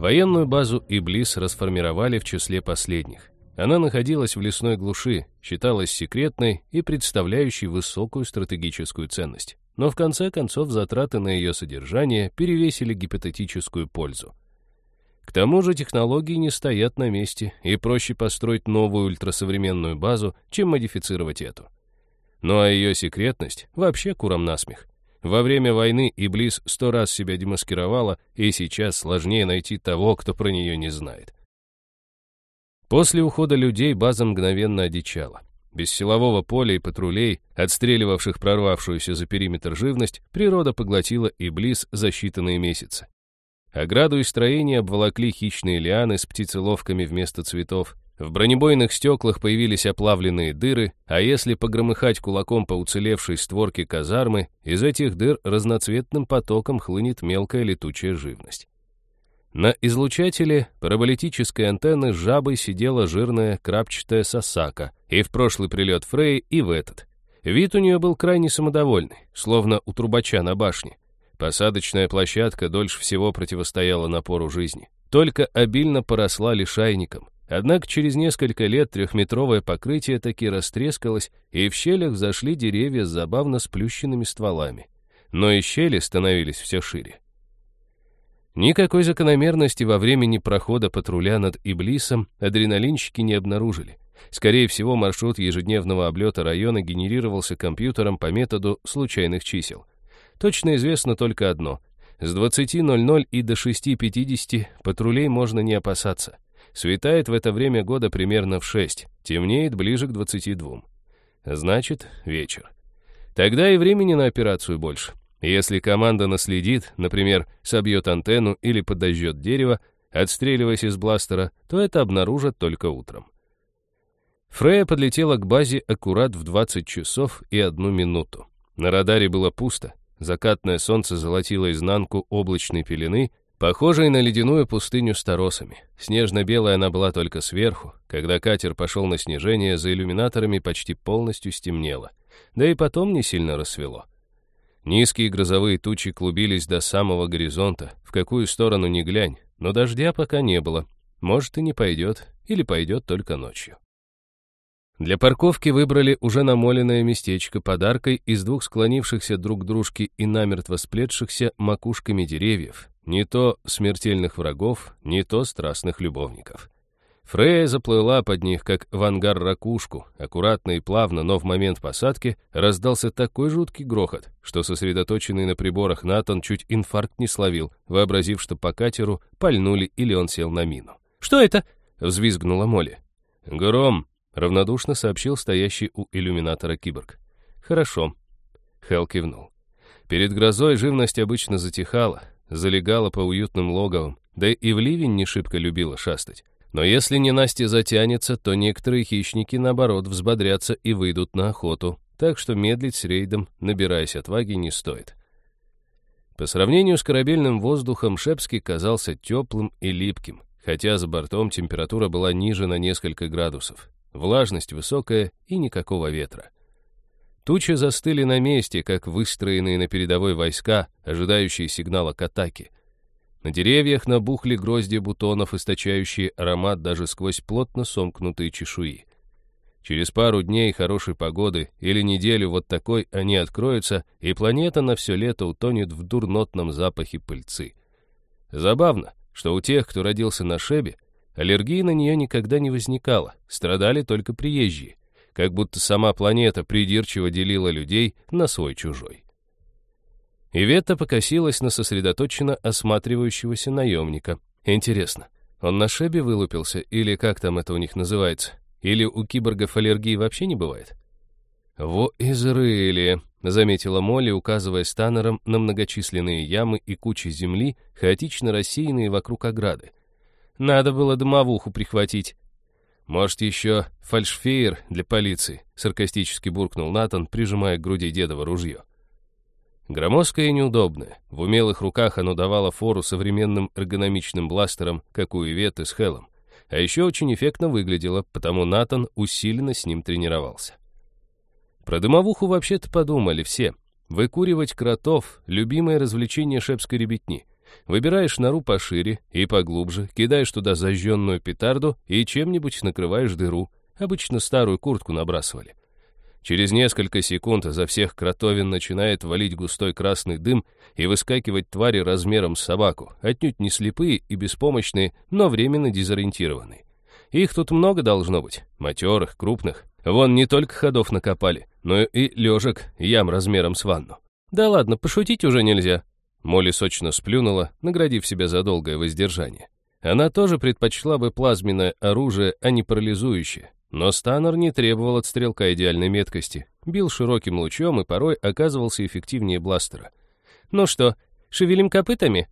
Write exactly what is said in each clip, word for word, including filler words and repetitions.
Военную базу Иблис расформировали в числе последних. Она находилась в лесной глуши, считалась секретной и представляющей высокую стратегическую ценность. Но в конце концов затраты на ее содержание перевесили гипотетическую пользу. К тому же технологии не стоят на месте, и проще построить новую ультрасовременную базу, чем модифицировать эту. Ну а ее секретность вообще курам насмех. Во время войны Иблис сто раз себя демаскировала, и сейчас сложнее найти того, кто про нее не знает. После ухода людей база мгновенно одичала. Без силового поля и патрулей, отстреливавших прорвавшуюся за периметр живность, природа поглотила Иблис за считанные месяцы. Ограду и строение обволокли хищные лианы с птицеловками вместо цветов. В бронебойных стеклах появились оплавленные дыры, а если погромыхать кулаком по уцелевшей створке казармы, из этих дыр разноцветным потоком хлынет мелкая летучая живность. На излучателе параболитической антенны с жабой сидела жирная крапчатая сосака, и в прошлый прилет Фрей, и в этот. Вид у нее был крайне самодовольный, словно у трубача на башне. Посадочная площадка дольше всего противостояла напору жизни, только обильно поросла лишайником. Однако через несколько лет трехметровое покрытие таки растрескалось, и в щелях взошли деревья с забавно сплющенными стволами. Но и щели становились все шире. Никакой закономерности во времени прохода патруля над Иблисом адреналинщики не обнаружили. Скорее всего, маршрут ежедневного облета района генерировался компьютером по методу случайных чисел. Точно известно только одно. С двадцати ноль-ноль и до шести пятидесяти патрулей можно не опасаться. Светает в это время года примерно в шесть, темнеет ближе к двадцати двум. Значит, вечер. Тогда и времени на операцию больше. Если команда наследит, например, собьет антенну или подожжет дерево, отстреливаясь из бластера, то это обнаружат только утром. Фрея подлетела к базе аккурат в двадцать часов и одну минуту. На радаре было пусто. Закатное солнце золотило изнанку облачной пелены, похожей на ледяную пустыню с торосами. Снежно-белая она была только сверху. Когда катер пошел на снижение, за иллюминаторами почти полностью стемнело. Да и потом не сильно рассвело. Низкие грозовые тучи клубились до самого горизонта, в какую сторону ни глянь, но дождя пока не было. Может, и не пойдет, или пойдет только ночью. Для парковки выбрали уже намоленное местечко под аркой из двух склонившихся друг к дружке и намертво сплетшихся макушками деревьев, не то смертельных врагов, не то страстных любовников. Фрея заплыла под них, как в ангар ракушку, аккуратно и плавно, но в момент посадки раздался такой жуткий грохот, что сосредоточенный на приборах Натан чуть инфаркт не словил, вообразив, что по катеру пальнули или он сел на мину. «Что это?» — взвизгнула Молли. «Гром», — равнодушно сообщил стоящий у иллюминатора киборг. «Хорошо», — Хелл кивнул. Перед грозой живность обычно затихала, залегала по уютным логовам, да и в ливень не шибко любила шастать. Но если ненастье затянется, то некоторые хищники, наоборот, взбодрятся и выйдут на охоту, так что медлить с рейдом, набираясь отваги, не стоит. По сравнению с корабельным воздухом, Шепский казался теплым и липким, хотя за бортом температура была ниже на несколько градусов, влажность высокая и никакого ветра. Тучи застыли на месте, как выстроенные на передовой войска, ожидающие сигнала к атаке. На деревьях набухли грозди бутонов, источающие аромат даже сквозь плотно сомкнутые чешуи. Через пару дней хорошей погоды или неделю вот такой они откроются, и планета на все лето утонет в дурнотном запахе пыльцы. Забавно, что у тех, кто родился на Шебе, аллергии на нее никогда не возникало, страдали только приезжие, как будто сама планета придирчиво делила людей на свой-чужой. Иветта покосилась на сосредоточенно осматривающегося наемника. Интересно, он на Шебе вылупился, или как там это у них называется? Или у киборгов аллергии вообще не бывает? «Во изрыли», — заметила Молли, указывая станером на многочисленные ямы и кучи земли, хаотично рассеянные вокруг ограды. «Надо было домовуху прихватить». «Может, еще фальшфейер для полиции», — саркастически буркнул Натан, прижимая к груди дедово ружье. Громоздкое и неудобное. В умелых руках оно давало фору современным эргономичным бластерам, как у Иветты с Хеллом. А еще очень эффектно выглядело, потому Натан усиленно с ним тренировался. Про дымовуху вообще-то подумали все. Выкуривать кротов — любимое развлечение шепской ребятни. Выбираешь нору пошире и поглубже, кидаешь туда зажженную петарду и чем-нибудь накрываешь дыру. Обычно старую куртку набрасывали. Через несколько секунд изо всех кротовин начинает валить густой красный дым и выскакивать твари размером с собаку, отнюдь не слепые и беспомощные, но временно дезориентированные. Их тут много должно быть, матерых, крупных. Вон не только ходов накопали, но и лежек, ям размером с ванну. Да ладно, пошутить уже нельзя. Молли сочно сплюнула, наградив себя за долгое воздержание. Она тоже предпочла бы плазменное оружие, а не парализующее. Но Станнер не требовал от стрелка идеальной меткости, бил широким лучом и порой оказывался эффективнее бластера. «Ну что, шевелим копытами?»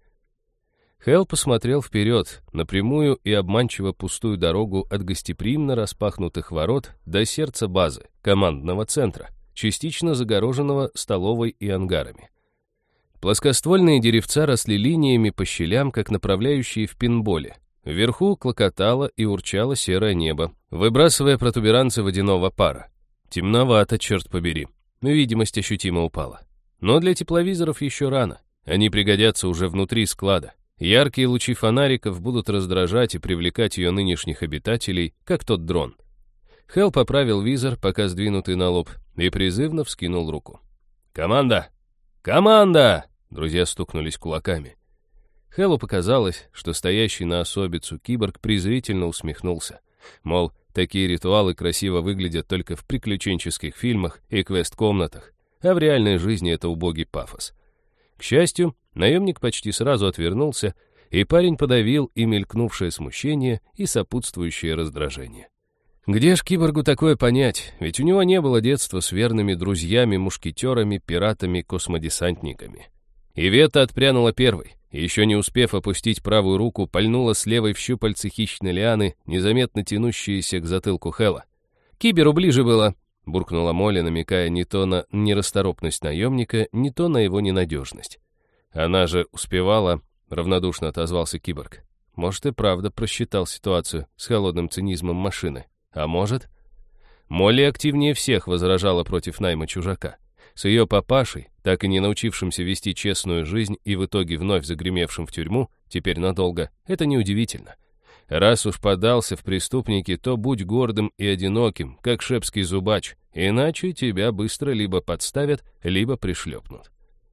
Хэл посмотрел вперед, на прямую и обманчиво пустую дорогу от гостеприимно распахнутых ворот до сердца базы, командного центра, частично загороженного столовой и ангарами. Плоскоствольные деревца росли линиями по щелям, как направляющие в пинболе. Вверху клокотало и урчало серое небо, выбрасывая протуберанцы водяного пара. Темновато, черт побери. Видимость ощутимо упала. Но для тепловизоров еще рано. Они пригодятся уже внутри склада. Яркие лучи фонариков будут раздражать и привлекать ее нынешних обитателей, как тот дрон. Хэл поправил визор, пока сдвинутый на лоб, и призывно вскинул руку. «Команда! Команда!» Друзья стукнулись кулаками. Хэлу показалось, что стоящий на особицу киборг презрительно усмехнулся. Мол, такие ритуалы красиво выглядят только в приключенческих фильмах и квест-комнатах, а в реальной жизни это убогий пафос. К счастью, наемник почти сразу отвернулся, и парень подавил и мелькнувшее смущение, и сопутствующее раздражение. Где ж киборгу такое понять, ведь у него не было детства с верными друзьями, мушкетерами, пиратами, космодесантниками. Ивета отпрянула первой, и еще не успев опустить правую руку, пальнула с левой в щупальце хищной лианы, незаметно тянущиеся к затылку Хэла. «Киберу ближе было», — буркнула Молли, намекая не то на нерасторопность наемника, не то на его ненадежность. «Она же успевала», — равнодушно отозвался киборг. «Может, и правда просчитал ситуацию с холодным цинизмом машины. А может...» Молли активнее всех возражала против найма чужака. С ее папашей, так и не научившимся вести честную жизнь и в итоге вновь загремевшим в тюрьму, теперь надолго, это неудивительно. Раз уж подался в преступники, то будь гордым и одиноким, как шепский зубач, иначе тебя быстро либо подставят, либо пришлепнут.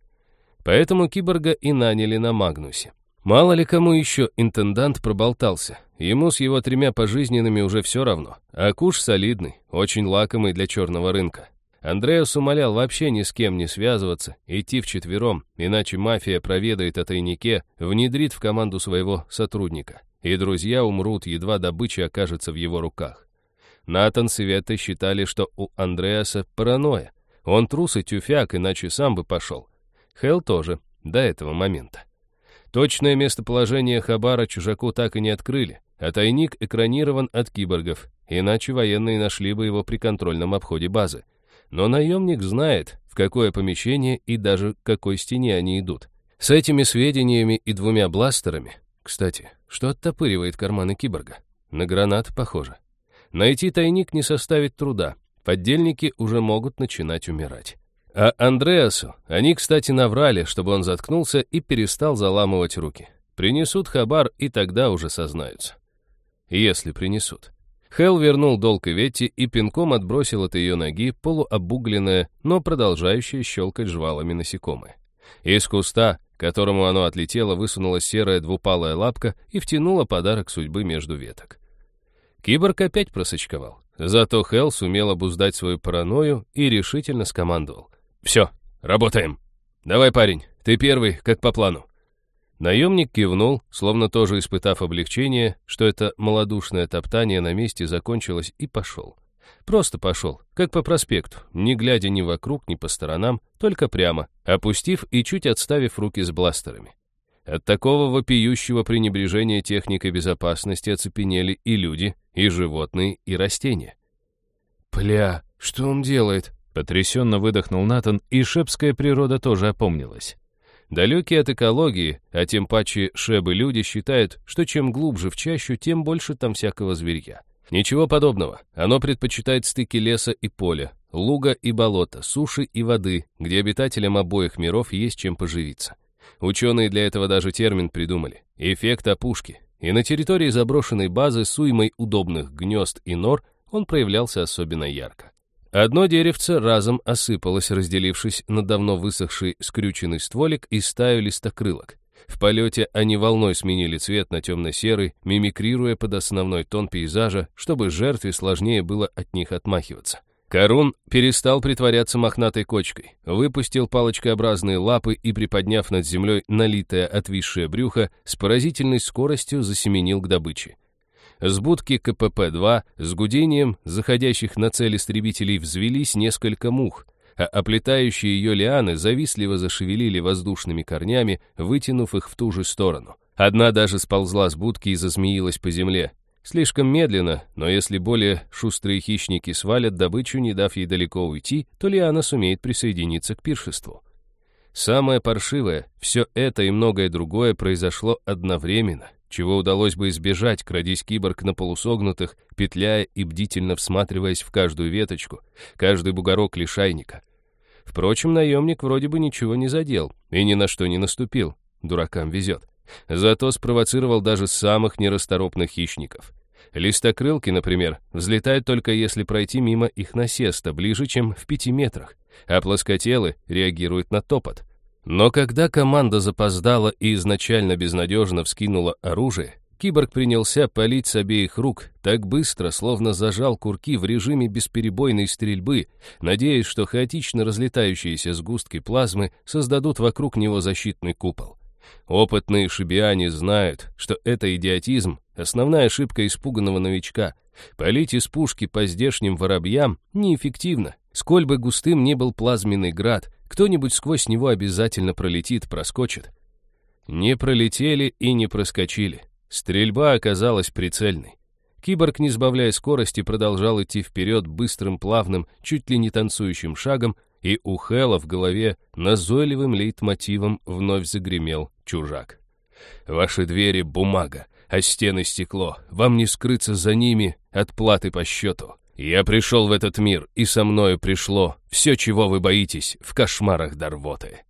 Поэтому киборга и наняли на Магнусе. Мало ли кому еще интендант проболтался. Ему с его тремя пожизненными уже все равно. А куш солидный, очень лакомый для черного рынка. Андреас умолял вообще ни с кем не связываться, идти вчетвером, иначе мафия проведает о тайнике, внедрит в команду своего сотрудника, и друзья умрут, едва добыча окажется в его руках. Натан с Иветтой считали, что у Андреаса паранойя. Он трус и тюфяк, иначе сам бы пошел. Хэл тоже, до этого момента. Точное местоположение Хабара чужаку так и не открыли, а тайник экранирован от киборгов, иначе военные нашли бы его при контрольном обходе базы. Но наемник знает, в какое помещение и даже к какой стене они идут. С этими сведениями и двумя бластерами... Кстати, что оттопыривает карманы киборга? На гранат похоже. Найти тайник не составит труда. Поддельники уже могут начинать умирать. А Андреасу они, кстати, наврали, чтобы он заткнулся и перестал заламывать руки. Принесут хабар, и тогда уже сознаются. Если принесут. Хэл вернул долг Иветте и пинком отбросил от ее ноги полуобугленное, но продолжающее щелкать жвалами насекомое. Из куста, к которому оно отлетело, высунулась серая двупалая лапка и втянула подарок судьбы между веток. Киборг опять просочковал. Зато Хэл сумел обуздать свою паранойю и решительно скомандовал. «Все, работаем. Давай, парень, ты первый, как по плану». Наемник кивнул, словно тоже испытав облегчение, что это малодушное топтание на месте закончилось, и пошел. Просто пошел, как по проспекту, не глядя ни вокруг, ни по сторонам, только прямо, опустив и чуть отставив руки с бластерами. От такого вопиющего пренебрежения техникой безопасности оцепенели и люди, и животные, и растения. «Пля, что он делает?» — потрясенно выдохнул Натан, и шепская природа тоже опомнилась. Далекие от экологии, а тем паче шебы люди считают, что чем глубже в чащу, тем больше там всякого зверья. Ничего подобного. Оно предпочитает стыки леса и поля, луга и болота, суши и воды, где обитателям обоих миров есть чем поживиться. Ученые для этого даже термин придумали – эффект опушки. И на территории заброшенной базы с уймой удобных гнезд и нор он проявлялся особенно ярко. Одно деревце разом осыпалось, разделившись на давно высохший скрюченный стволик и стаю листокрылок. В полете они волной сменили цвет на темно-серый, мимикрируя под основной тон пейзажа, чтобы жертве сложнее было от них отмахиваться. Карун перестал притворяться мохнатой кочкой, выпустил палочкообразные лапы и, приподняв над землей налитое отвисшее брюхо, с поразительной скоростью засеменил к добыче. С будки ка пэ пэ два с гудением заходящих на цель истребителей взвелись несколько мух, а оплетающие ее лианы завистливо зашевелили воздушными корнями, вытянув их в ту же сторону. Одна даже сползла с будки и зазмеилась по земле. Слишком медленно, но если более шустрые хищники свалят добычу, не дав ей далеко уйти, то лиана сумеет присоединиться к пиршеству. Самое паршивое, все это и многое другое произошло одновременно, чего удалось бы избежать, крадись киборг на полусогнутых, петляя и бдительно всматриваясь в каждую веточку, каждый бугорок лишайника. Впрочем, наемник вроде бы ничего не задел и ни на что не наступил, дуракам везет. Зато спровоцировал даже самых нерасторопных хищников. Листокрылки, например, взлетают только если пройти мимо их насеста, ближе, чем в пяти метрах, а плоскотелы реагируют на топот. Но когда команда запоздала и изначально безнадежно вскинула оружие, киборг принялся палить с обеих рук так быстро, словно зажал курки в режиме бесперебойной стрельбы, надеясь, что хаотично разлетающиеся сгустки плазмы создадут вокруг него защитный купол. Опытные шибиане знают, что это идиотизм, основная ошибка испуганного новичка. Палить из пушки по здешним воробьям неэффективно. Сколь бы густым ни был плазменный град, кто-нибудь сквозь него обязательно пролетит, проскочит. Не пролетели и не проскочили. Стрельба оказалась прицельной. Киборг, не сбавляя скорости, продолжал идти вперед быстрым, плавным, чуть ли не танцующим шагом, и у Хэла в голове назойливым лейтмотивом вновь загремел чужак. «Ваши двери — бумага, а стены — стекло. Вам не скрыться за ними от платы по счету. Я пришел в этот мир, и со мною пришло все, чего вы боитесь в кошмарах Дарвоты».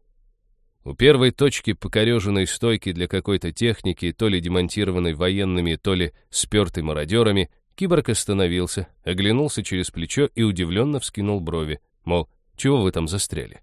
У первой точки покореженной стойки для какой-то техники, то ли демонтированной военными, то ли спертой мародерами, киборг остановился, оглянулся через плечо и удивленно вскинул брови, мол, чего вы там застряли?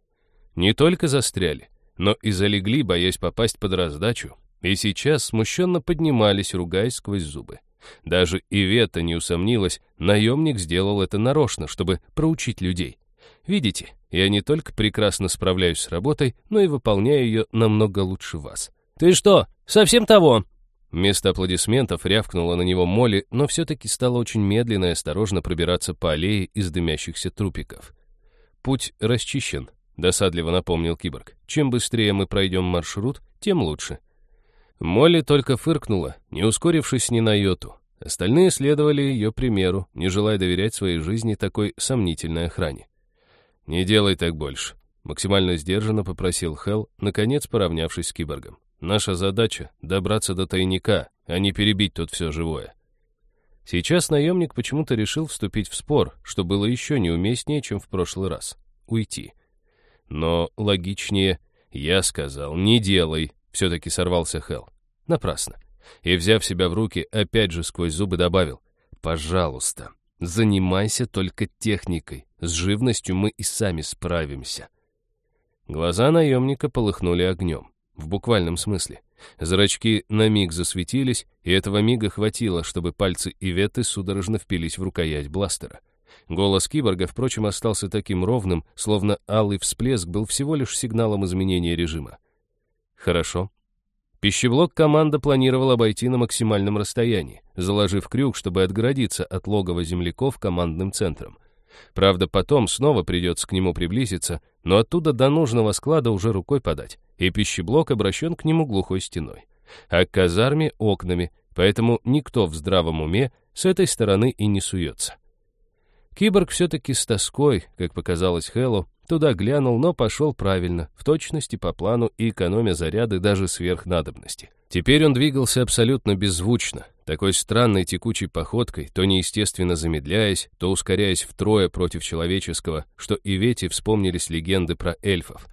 Не только застряли, но и залегли, боясь попасть под раздачу, и сейчас смущенно поднимались, ругаясь сквозь зубы. Даже Ивета не усомнилась, наемник сделал это нарочно, чтобы проучить людей. Видите, я не только прекрасно справляюсь с работой, но и выполняю ее намного лучше вас. «Ты что, совсем того?» Вместо аплодисментов рявкнула на него Молли, но все-таки стала очень медленно и осторожно пробираться по аллее из дымящихся трупиков. «Путь расчищен», — досадливо напомнил киборг. «Чем быстрее мы пройдем маршрут, тем лучше». Молли только фыркнула, не ускорившись ни на йоту. Остальные следовали ее примеру, не желая доверять своей жизни такой сомнительной охране. «Не делай так больше», — максимально сдержанно попросил Хэл, наконец поравнявшись с киборгом. «Наша задача — добраться до тайника, а не перебить тут все живое». Сейчас наемник почему-то решил вступить в спор, что было еще неуместнее, чем в прошлый раз. Уйти. Но логичнее «я сказал, не делай», — все-таки сорвался Хэл. Напрасно. И, взяв себя в руки, опять же сквозь зубы добавил: «Пожалуйста, занимайся только техникой, с живностью мы и сами справимся». Глаза наемника полыхнули огнем, в буквальном смысле. Зрачки на миг засветились, и этого мига хватило, чтобы пальцы Иветы судорожно впились в рукоять бластера. Голос киборга, впрочем, остался таким ровным, словно алый всплеск был всего лишь сигналом изменения режима. «Хорошо». Пищеблок команда планировала обойти на максимальном расстоянии, заложив крюк, чтобы отгородиться от логова земляков командным центром. Правда, потом снова придется к нему приблизиться, но оттуда до нужного склада уже рукой подать, и пищеблок обращен к нему глухой стеной. А к казарме — окнами, поэтому никто в здравом уме с этой стороны и не суется. Киборг все-таки с тоской, как показалось Хэлу, туда глянул, но пошел правильно, в точности по плану и экономя заряды даже сверх надобности. Теперь он двигался абсолютно беззвучно, такой странной текучей походкой, то неестественно замедляясь, то ускоряясь втрое против человеческого, что Ивете вспомнились легенды про эльфов.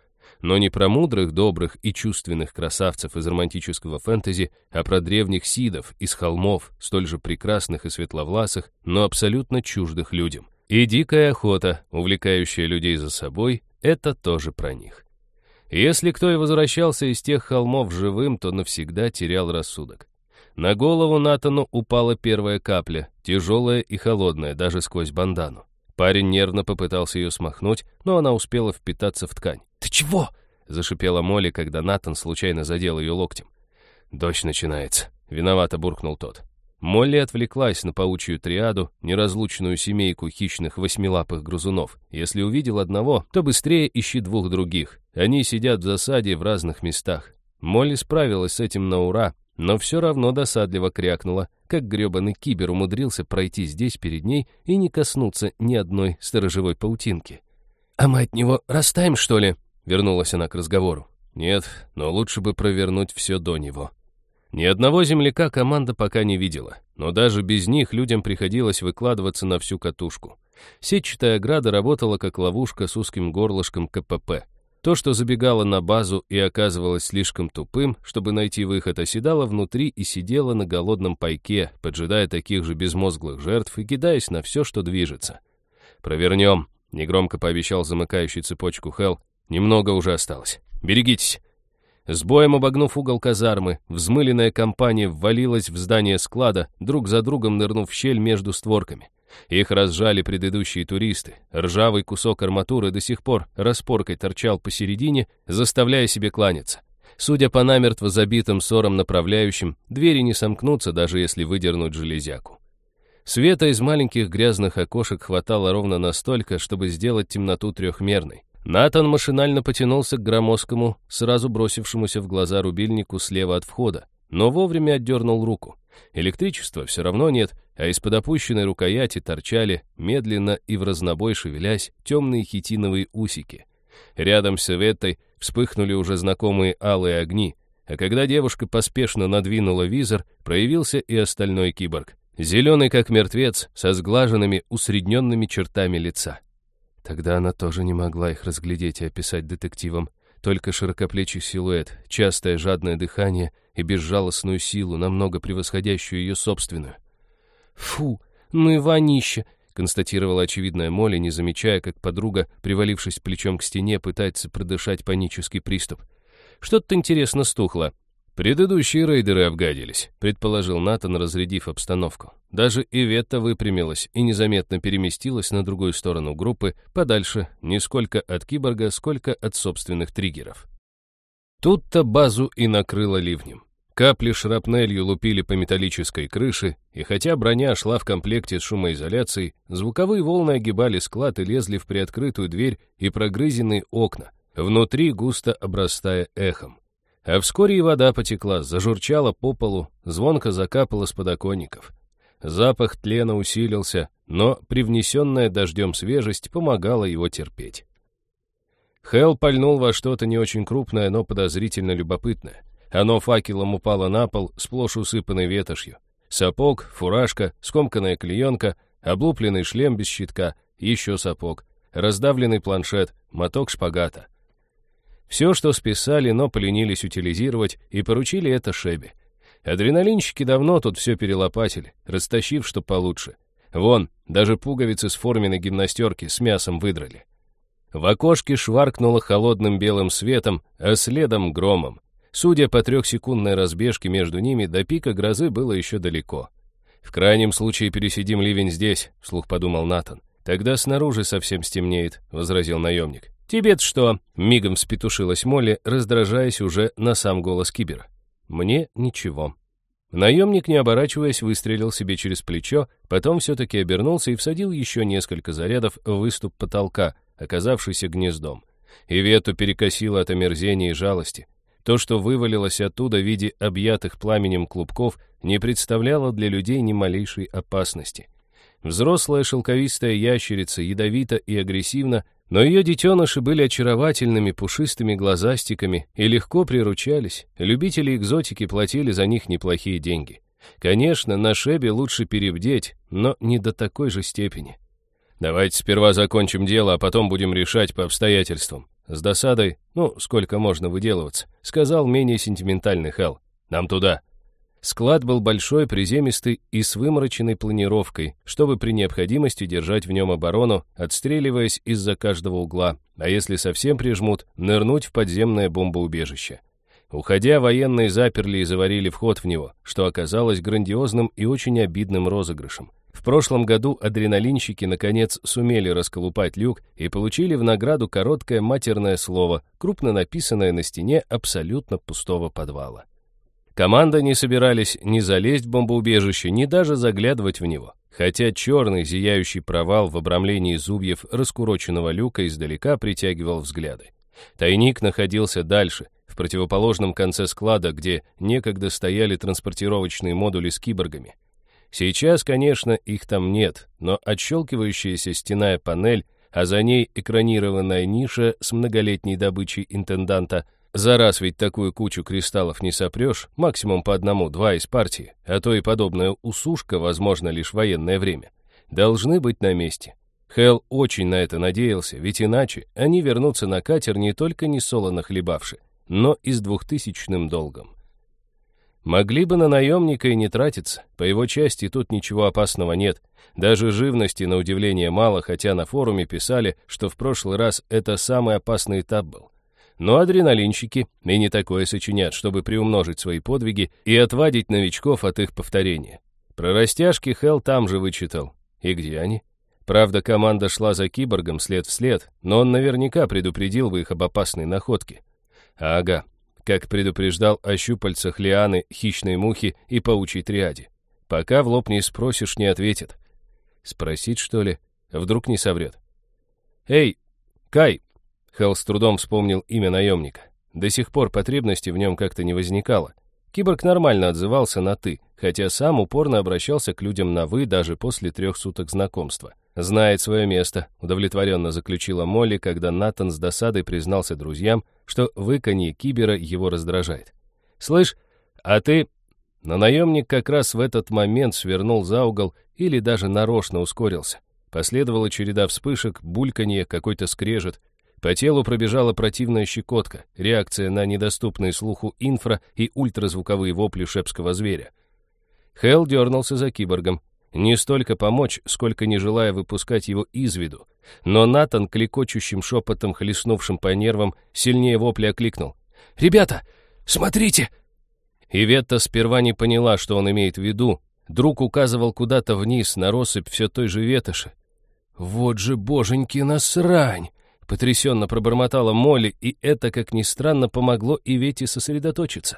Но не про мудрых, добрых и чувственных красавцев из романтического фэнтези, а про древних сидов из холмов, столь же прекрасных и светловласых, но абсолютно чуждых людям. И дикая охота, увлекающая людей за собой, это тоже про них. Если кто и возвращался из тех холмов живым, то навсегда терял рассудок. На голову Натану упала первая капля, тяжелая и холодная, даже сквозь бандану. Парень нервно попытался ее смахнуть, но она успела впитаться в ткань. «Ты чего?» — зашипела Молли, когда Натан случайно задел ее локтем. «Дождь начинается», — виновато буркнул тот. Молли отвлеклась на паучью триаду, неразлучную семейку хищных восьмилапых грызунов. Если увидел одного, то быстрее ищи двух других. Они сидят в засаде в разных местах. Молли справилась с этим на ура, но все равно досадливо крякнула, как гребаный кибер умудрился пройти здесь перед ней и не коснуться ни одной сторожевой паутинки. «А мы от него растаем, что ли?» — вернулась она к разговору. «Нет, но лучше бы провернуть все до него». Ни одного земляка команда пока не видела, но даже без них людям приходилось выкладываться на всю катушку. Сетчатая ограда работала как ловушка с узким горлышком ка пэ пэ. То, что забегало на базу и оказывалось слишком тупым, чтобы найти выход, оседало внутри и сидело на голодном пайке, поджидая таких же безмозглых жертв и кидаясь на все, что движется. «Провернем», — негромко пообещал замыкающий цепочку Хелл. «Немного уже осталось. Берегитесь». С боем обогнув угол казармы, взмыленная компания ввалилась в здание склада, друг за другом нырнув в щель между створками. Их разжали предыдущие туристы. Ржавый кусок арматуры до сих пор распоркой торчал посередине, заставляя себе кланяться. Судя по намертво забитым ссором направляющим, двери не сомкнутся, даже если выдернуть железяку. Света из маленьких грязных окошек хватало ровно настолько, чтобы сделать темноту трехмерной. Натан машинально потянулся к громоздкому, сразу бросившемуся в глаза рубильнику слева от входа, но вовремя отдернул руку. Электричества все равно нет, а из-под опущенной рукояти торчали, медленно и в разнобой шевелясь, темные хитиновые усики. Рядом с Эветтой вспыхнули уже знакомые алые огни, а когда девушка поспешно надвинула визор, проявился и остальной киборг. Зеленый как мертвец, со сглаженными, усредненными чертами лица. Тогда она тоже не могла их разглядеть и описать детективам. Только широкоплечий силуэт, частое жадное дыхание и безжалостную силу, намного превосходящую ее собственную. «Фу, ну и вонище!» — констатировала очевидная Молли, не замечая, как подруга, привалившись плечом к стене, пытается продышать панический приступ. «Что-то интересно стухло». «Предыдущие рейдеры обгадились», — предположил Натан, разрядив обстановку. Даже Иветта выпрямилась и незаметно переместилась на другую сторону группы, подальше, не сколько от киборга, сколько от собственных триггеров. Тут-то базу и накрыло ливнем. Капли шрапнелью лупили по металлической крыше, и хотя броня шла в комплекте с шумоизоляцией, звуковые волны огибали склад и лезли в приоткрытую дверь и прогрызенные окна, внутри густо обрастая эхом. А вскоре и вода потекла, зажурчала по полу, звонко закапала с подоконников. Запах тлена усилился, но привнесенная дождем свежесть помогала его терпеть. Хелл пальнул во что-то не очень крупное, но подозрительно любопытное. Оно факелом упало на пол, сплошь усыпанный ветошью. Сапог, фуражка, скомканная клеенка, облупленный шлем без щитка, еще сапог, раздавленный планшет, моток шпагата. Все, что списали, но поленились утилизировать, и поручили это Шебе. Адреналинщики давно тут все перелопатили, растащив что получше. Вон, даже пуговицы с форменной гимнастерки с мясом выдрали. В окошке шваркнуло холодным белым светом, а следом громом. Судя по трехсекундной разбежке между ними, до пика грозы было еще далеко. «В крайнем случае пересидим ливень здесь», — вслух подумал Натан. «Тогда снаружи совсем стемнеет», — возразил наемник. «Тебе-то что?» — мигом спетушилась Молли, раздражаясь уже на сам голос кибера. «Мне ничего». Наемник, не оборачиваясь, выстрелил себе через плечо, потом все-таки обернулся и всадил еще несколько зарядов в выступ потолка, оказавшийся гнездом. Иветту перекосило от омерзения и жалости. То, что вывалилось оттуда в виде объятых пламенем клубков, не представляло для людей ни малейшей опасности. Взрослая шелковистая ящерица, ядовита и агрессивна, но ее детеныши были очаровательными пушистыми глазастиками и легко приручались. Любители экзотики платили за них неплохие деньги. Конечно, на Шебе лучше перебдеть, но не до такой же степени. «Давайте сперва закончим дело, а потом будем решать по обстоятельствам», С досадой, ну, сколько можно выделываться, сказал менее сентиментальный Хелл. Нам туда. Склад был большой, приземистый и с вымороченной планировкой, чтобы при необходимости держать в нем оборону, отстреливаясь из-за каждого угла, а если совсем прижмут, нырнуть в подземное бомбоубежище. Уходя, военные заперли и заварили вход в него, что оказалось грандиозным и очень обидным розыгрышем. В прошлом году адреналинщики наконец сумели расколупать люк и получили в награду короткое матерное слово, крупно написанное на стене абсолютно пустого подвала. Команда не собирались ни залезть в бомбоубежище, ни даже заглядывать в него, хотя черный зияющий провал в обрамлении зубьев раскуроченного люка издалека притягивал взгляды. Тайник находился дальше, в противоположном конце склада, где некогда стояли транспортировочные модули с киборгами. Сейчас, конечно, их там нет, но отщелкивающаяся стенная панель, а за ней экранированная ниша с многолетней добычей интенданта. За раз ведь такую кучу кристаллов не сопрешь, максимум по одному-два из партии, а то и подобная усушка, возможно, лишь в военное время, должны быть на месте. Хелл очень на это надеялся, ведь иначе они вернутся на катер не только несолоно хлебавши, но и с двухтысячным долгом. Могли бы на наемника и не тратиться, по его части тут ничего опасного нет, даже живности на удивление мало, хотя на форуме писали, что в прошлый раз это самый опасный этап был. Но адреналинщики и не такое сочинят, чтобы приумножить свои подвиги и отвадить новичков от их повторения. Про растяжки Хелл там же вычитал. И где они? Правда, команда шла за киборгом след в след, но он наверняка предупредил бы их об опасной находке. Ага, как предупреждал о щупальцах лианы, хищной мухи и паучьей триаде. Пока в лоб не спросишь, не ответит. Спросить, что ли? Вдруг не соврет. «Эй, Кай!» Хелл с трудом вспомнил имя наемника. До сих пор потребности в нем как-то не возникало. Киборг нормально отзывался на «ты», хотя сам упорно обращался к людям на «вы» даже после трех суток знакомства. «Знает свое место», — удовлетворенно заключила Молли, когда Натан с досадой признался друзьям, что выканье кибера его раздражает. «Слышь, а ты...» Но наемник как раз в этот момент свернул за угол или даже нарочно ускорился. Последовала череда вспышек, бульканье, какой-то скрежет. По телу пробежала противная щекотка, реакция на недоступные слуху инфра- и ультразвуковые вопли шепского зверя. Хелл дернулся за киборгом. Не столько помочь, сколько не желая выпускать его из виду. Но Натан, клекочущим шепотом, хлестнувшим по нервам, сильнее вопли окликнул. «Ребята, смотрите!» Иветта сперва не поняла, что он имеет в виду. Друг указывал куда-то вниз, на россыпь все той же ветоши. «Вот же боженькина срань!» Потрясенно пробормотала Молли, и это, как ни странно, помогло Ивете сосредоточиться.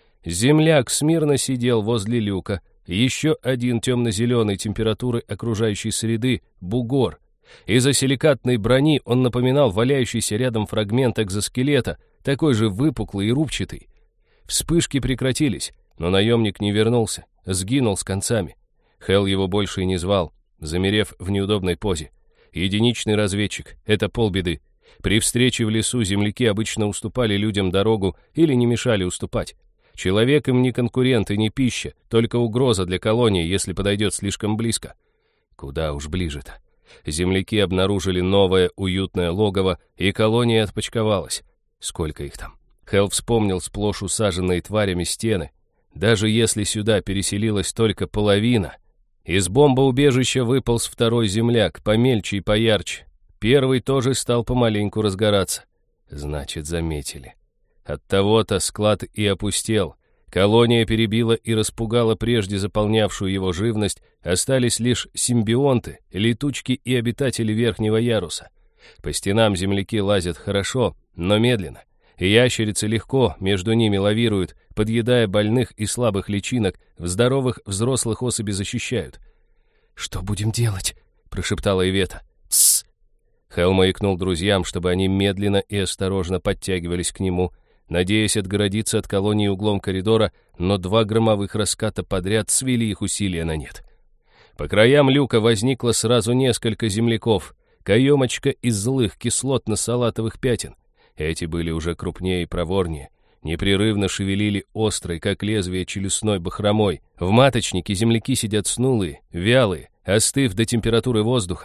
Земляк смирно сидел возле люка. Еще один темно-зеленой температуры окружающей среды — бугор. Из-за силикатной брони он напоминал валяющийся рядом фрагмент экзоскелета, такой же выпуклый и рубчатый. Вспышки прекратились, но наемник не вернулся, сгинул с концами. Хелл его больше и не звал, замерев в неудобной позе. Единичный разведчик — это полбеды. При встрече в лесу земляки обычно уступали людям дорогу или не мешали уступать. Человек им не конкурент и не пища, только угроза для колонии, если подойдет слишком близко. Куда уж ближе-то. Земляки обнаружили новое уютное логово, и колония отпочковалась. Сколько их там? Хелл вспомнил сплошь усаженные тварями стены. Даже если сюда переселилась только половина... Из бомбоубежища выполз второй земляк, помельче и поярче. Первый тоже стал помаленьку разгораться. Значит, заметили. Оттого-то склад и опустел. Колония перебила и распугала прежде заполнявшую его живность, остались лишь симбионты, летучки и обитатели верхнего яруса. По стенам земляки лазят хорошо, но медленно. Ящерицы легко между ними лавируют, подъедая больных и слабых личинок, в здоровых взрослых особи защищают. «Что будем делать?» — прошептала Ивета. «Тссс!» Хелл маякнул друзьям, чтобы они медленно и осторожно подтягивались к нему, надеясь отгородиться от колонии углом коридора, но два громовых раската подряд свели их усилия на нет. По краям люка возникло сразу несколько земляков, каемочка из злых кислотно-салатовых пятен. Эти были уже крупнее и проворнее, непрерывно шевелили острой, как лезвие, челюстной бахромой. В маточнике земляки сидят снулые, вялые, остыв до температуры воздуха.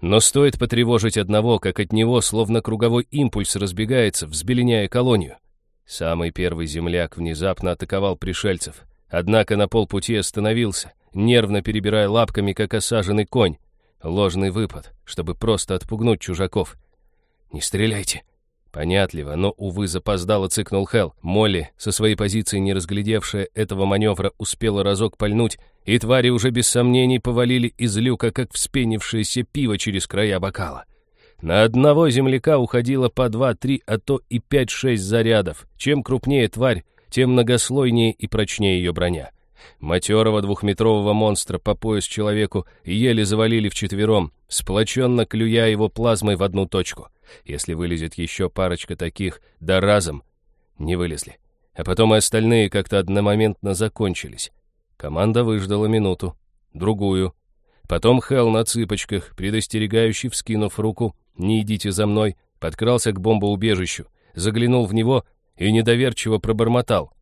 Но стоит потревожить одного, как от него словно круговой импульс разбегается, взбеленяя колонию. Самый первый земляк внезапно атаковал пришельцев, однако на полпути остановился, нервно перебирая лапками, как осаженный конь. Ложный выпад, чтобы просто отпугнуть чужаков. «Не стреляйте!» Понятливо, но, увы, запоздало цыкнул Хелл. Молли, со своей позиции не разглядевшая этого маневра, успела разок пальнуть, и твари уже без сомнений повалили из люка, как вспенившееся пиво через края бокала. На одного земляка уходило по два-три, а то и пять-шесть зарядов. Чем крупнее тварь, тем многослойнее и прочнее ее броня. Матерого двухметрового монстра по пояс человеку еле завалили вчетвером, сплоченно клюя его плазмой в одну точку. Если вылезет еще парочка таких, да разом. Не вылезли. А потом и остальные как-то одномоментно закончились. Команда выждала минуту, другую. Потом Хелл на цыпочках, предостерегающий, вскинув руку, «Не идите за мной», подкрался к бомбоубежищу, заглянул в него и недоверчиво пробормотал: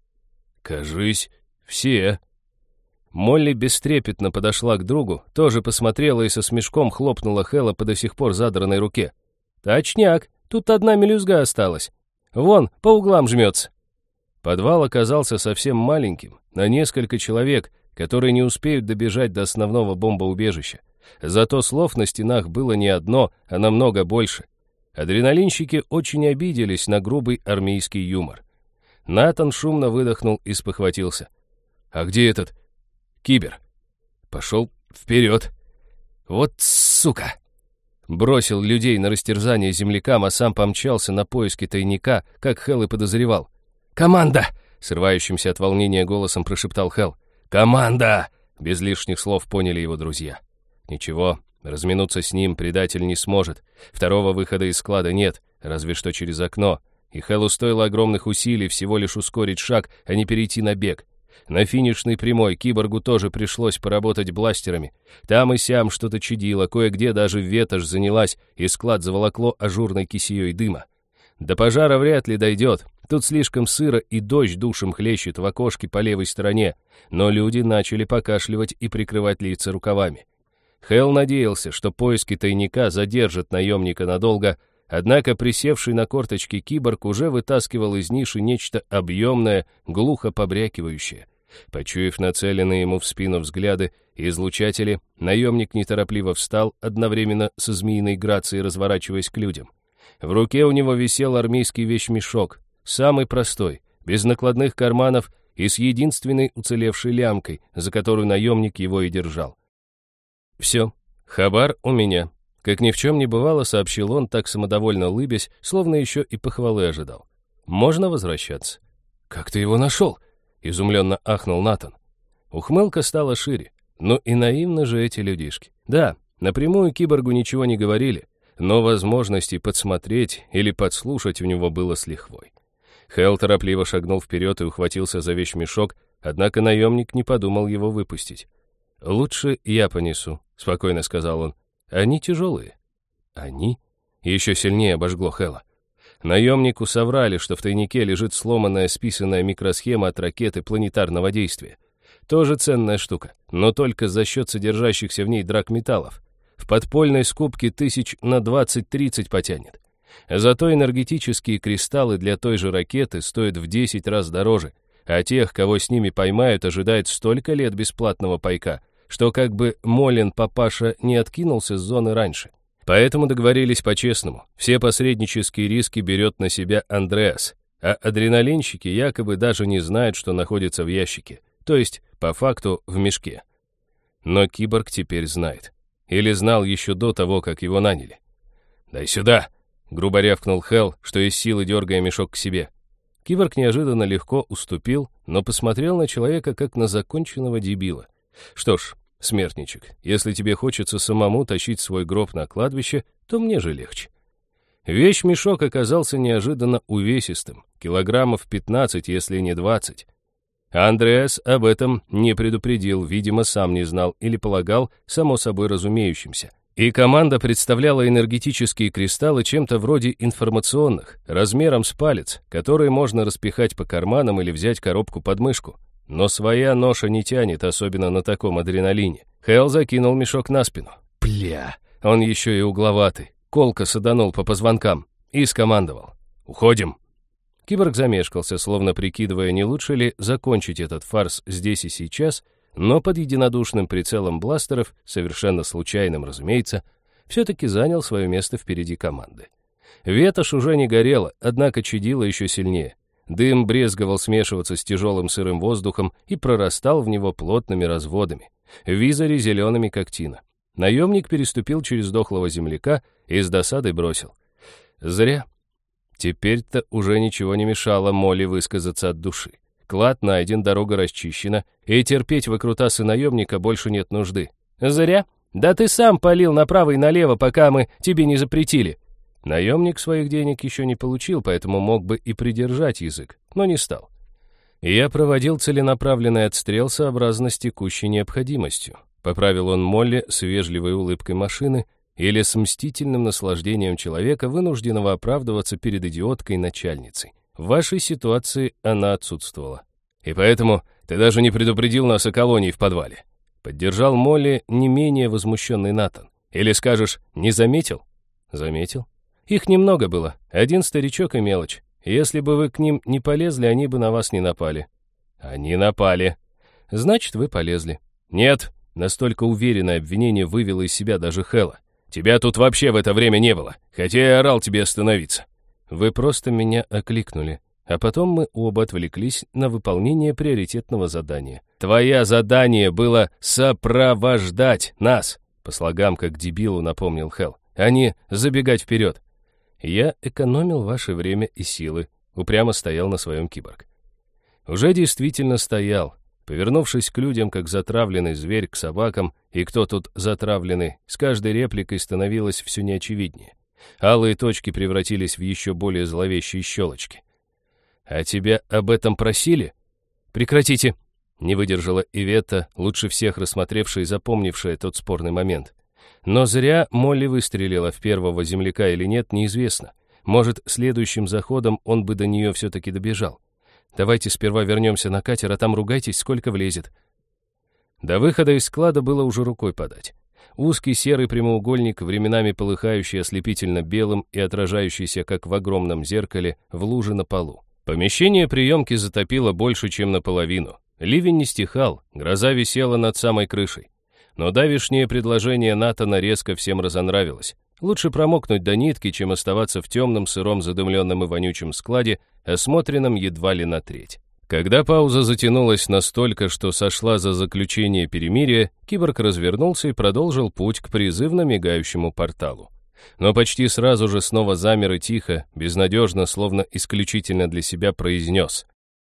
«Кажись, все». Молли бестрепетно подошла к другу, тоже посмотрела и со смешком хлопнула Хэлла по до сих пор задранной руке. «Точняк, тут одна мелюзга осталась. Вон, по углам жмется». Подвал оказался совсем маленьким, на несколько человек, которые не успеют добежать до основного бомбоубежища. Зато слов на стенах было не одно, а намного больше. Адреналинщики очень обиделись на грубый армейский юмор. Натан шумно выдохнул и спохватился. «А где этот кибер?» «Пошел вперед». «Вот сука!» Бросил людей на растерзание землякам, а сам помчался на поиски тайника, как Хелл и подозревал. «Команда!» — срывающимся от волнения голосом прошептал Хелл. «Команда!» — без лишних слов поняли его друзья. Ничего, разминуться с ним предатель не сможет. Второго выхода из склада нет, разве что через окно. И Хеллу стоило огромных усилий всего лишь ускорить шаг, а не перейти на бег. На финишной прямой киборгу тоже пришлось поработать бластерами. Там и сям что-то чадило, кое-где даже ветошь занялась, и склад заволокло ажурной кисеей дыма. До пожара вряд ли дойдет. Тут слишком сыро, и дождь душем хлещет в окошке по левой стороне. Но люди начали покашливать и прикрывать лица рукавами. Хелл надеялся, что поиски тайника задержат наемника надолго, однако присевший на корточки киборг уже вытаскивал из ниши нечто объемное, глухо побрякивающее. Почуяв нацеленные ему в спину взгляды и излучатели, наемник неторопливо встал, одновременно со змеиной грацией разворачиваясь к людям. В руке у него висел армейский вещмешок, самый простой, без накладных карманов и с единственной уцелевшей лямкой, за которую наемник его и держал. «Все, хабар у меня», — как ни в чем не бывало, сообщил он, так самодовольно улыбясь, словно еще и похвалы ожидал. «Можно возвращаться». «Как ты его нашел?» — изумленно ахнул Натан. Ухмылка стала шире. Ну и наивны же эти людишки. Да, напрямую киборгу ничего не говорили, но возможности подсмотреть или подслушать у него было с лихвой. Хелл торопливо шагнул вперед и ухватился за вещмешок, однако наемник не подумал его выпустить. «Лучше я понесу», — спокойно сказал он. «Они тяжелые». «Они?» — еще сильнее обожгло Хэлла. Наемнику соврали, что в тайнике лежит сломанная списанная микросхема от ракеты планетарного действия. Тоже ценная штука, но только за счет содержащихся в ней драгметаллов. В подпольной скупке тысяч на двадцать-тридцать потянет. Зато энергетические кристаллы для той же ракеты стоят в десять раз дороже, а тех, кого с ними поймают, ожидает столько лет бесплатного пайка, что как бы Молин папаша не откинулся с зоны раньше. Поэтому договорились по-честному. Все посреднические риски берет на себя Андреас, а адреналинщики якобы даже не знают, что находится в ящике, то есть, по факту, в мешке. Но киборг теперь знает. Или знал еще до того, как его наняли. «Дай сюда!» — грубо рявкнул Хелл, что из силы дергая мешок к себе. Киборг неожиданно легко уступил, но посмотрел на человека, как на законченного дебила. Что ж, смертничек, если тебе хочется самому тащить свой гроб на кладбище, то мне же легче. Вещмешок оказался неожиданно увесистым, килограммов пятнадцать, если не двадцать. Андреас об этом не предупредил, видимо, сам не знал или полагал само собой разумеющимся. И команда представляла энергетические кристаллы чем-то вроде информационных, размером с палец, которые можно распихать по карманам или взять коробку под мышку. Но своя ноша не тянет, особенно на таком адреналине. Хелл закинул мешок на спину. «Пля!» — Он еще и угловатый. Колко саданул по позвонкам и скомандовал: «Уходим!». Киборг замешкался, словно прикидывая, не лучше ли закончить этот фарс здесь и сейчас, но под единодушным прицелом бластеров, совершенно случайным, разумеется, все-таки занял свое место впереди команды. Ветошь уже не горела, однако чадила еще сильнее. Дым брезговал смешиваться с тяжелым сырым воздухом и прорастал в него плотными разводами, в визоре зелеными как тина. Наемник переступил через дохлого земляка и с досадой бросил: «Зря». Теперь-то уже ничего не мешало Молли высказаться от души. Клад найден, дорога расчищена, и терпеть выкрутасы наемника больше нет нужды. «Зря? Да ты сам палил направо и налево, пока мы тебе не запретили». Наемник своих денег еще не получил, поэтому мог бы и придержать язык, но не стал. Я проводил целенаправленный отстрел сообразно с текущей необходимостью. Поправил он Молли с вежливой улыбкой машины или с мстительным наслаждением человека, вынужденного оправдываться перед идиоткой-начальницей. В вашей ситуации она отсутствовала. И поэтому ты даже не предупредил нас о колонии в подвале. Поддержал Молли не менее возмущенный Натан. Или скажешь, не заметил? Заметил. Их немного было, один старичок и мелочь. Если бы вы к ним не полезли, они бы на вас не напали. Они напали. Значит, вы полезли. Нет. Настолько уверенное обвинение вывело из себя даже Хэлла. «Тебя тут вообще в это время не было, хотя я орал тебе остановиться». «Вы просто меня окликнули, а потом мы оба отвлеклись на выполнение приоритетного задания». «Твое задание было сопровождать нас», по слогам как дебилу напомнил Хэл, «а не забегать вперед». «Я экономил ваше время и силы», упрямо стоял на своем киборг. Уже действительно стоял, повернувшись к людям, как затравленный зверь к собакам, и кто тут затравленный, с каждой репликой становилось все неочевиднее. Алые точки превратились в еще более зловещие щелочки. «А тебя об этом просили?» «Прекратите!» — не выдержала Ивета, лучше всех рассмотревшая и запомнившая тот спорный момент. Но зря Молли выстрелила в первого земляка или нет, неизвестно. Может, следующим заходом он бы до нее все-таки добежал. Давайте сперва вернемся на катер, а там ругайтесь, сколько влезет». До выхода из склада было уже рукой подать. Узкий серый прямоугольник, временами полыхающий ослепительно белым и отражающийся, как в огромном зеркале, в луже на полу. Помещение приемки затопило больше, чем наполовину. Ливень не стихал, гроза висела над самой крышей. Но давешнее предложение Натана резко всем разонравилось. Лучше промокнуть до нитки, чем оставаться в темном, сыром, задымленном и вонючем складе, осмотренном едва ли на треть. Когда пауза затянулась настолько, что сошла за заключение перемирия, киборг развернулся и продолжил путь к призывно мигающему порталу. Но почти сразу же снова замер и тихо, безнадежно, словно исключительно для себя произнес.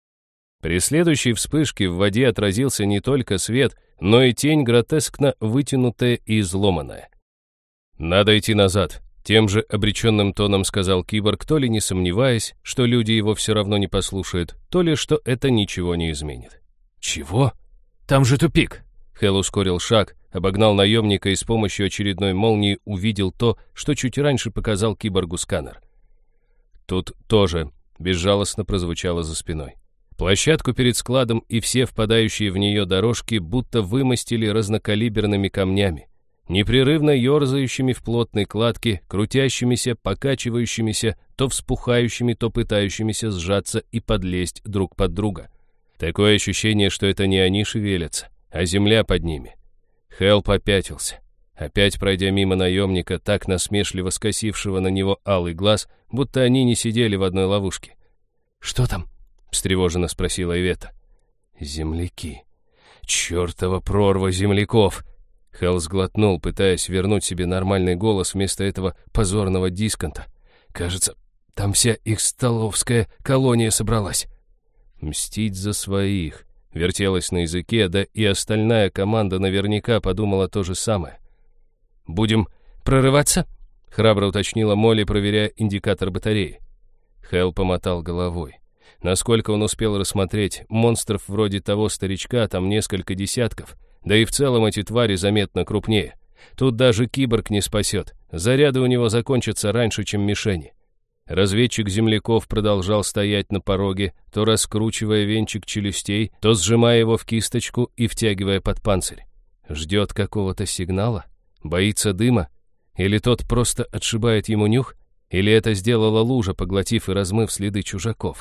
При следующей вспышке в воде отразился не только свет, но и тень, гротескно вытянутая и изломанная. «Надо идти назад», — тем же обреченным тоном сказал киборг, то ли не сомневаясь, что люди его все равно не послушают, то ли что это ничего не изменит. «Чего? Там же тупик!» Хэл ускорил шаг, обогнал наемника и с помощью очередной молнии увидел то, что чуть раньше показал киборгу сканер. «Тут тоже», — безжалостно прозвучало за спиной. Площадку перед складом и все впадающие в нее дорожки будто вымостили разнокалиберными камнями, непрерывно ерзающими в плотной кладке, крутящимися, покачивающимися, то вспухающими, то пытающимися сжаться и подлезть друг под друга. Такое ощущение, что это не они шевелятся, а земля под ними. Хэл попятился, опять пройдя мимо наемника, так насмешливо скосившего на него алый глаз, будто они не сидели в одной ловушке. «Что там?» — встревоженно спросила Ивета. «Земляки. Чёртова прорва земляков!» Хэл сглотнул, пытаясь вернуть себе нормальный голос вместо этого позорного дисконта. «Кажется, там вся их столовская колония собралась». «Мстить за своих», — вертелась на языке, да и остальная команда наверняка подумала то же самое. «Будем прорываться?» — храбро уточнила Молли, проверяя индикатор батареи. Хэл помотал головой. Насколько он успел рассмотреть, монстров вроде того старичка там несколько десятков, да и в целом эти твари заметно крупнее. Тут даже киборг не спасет, заряды у него закончатся раньше, чем мишени. Разведчик земляков продолжал стоять на пороге, то раскручивая венчик челюстей, то сжимая его в кисточку и втягивая под панцирь. Ждет какого-то сигнала? Боится дыма? Или тот просто отшибает ему нюх? Или это сделала лужа, поглотив и размыв следы чужаков?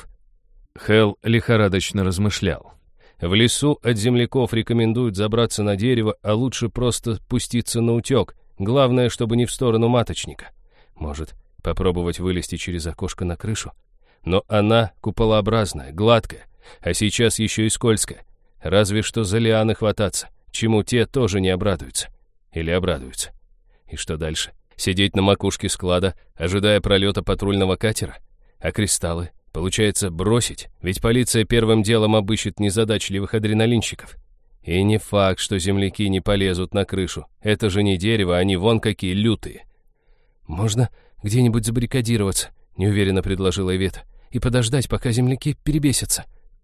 Хелл лихорадочно размышлял. В лесу от земляков рекомендуют забраться на дерево, а лучше просто пуститься на утек. Главное, чтобы не в сторону маточника. Может, попробовать вылезти через окошко на крышу? Но она куполообразная, гладкая, а сейчас еще и скользкая. Разве что за лианы хвататься, чему те тоже не обрадуются. Или обрадуются. И что дальше? Сидеть на макушке склада, ожидая пролета патрульного катера? А кристаллы? Получается, бросить, ведь полиция первым делом обыщет незадачливых адреналинщиков. И не факт, что земляки не полезут на крышу. Это же не дерево, они вон какие лютые. «Можно где-нибудь забаррикадироваться», — неуверенно предложила Ивета, «и подождать, пока земляки перебесятся».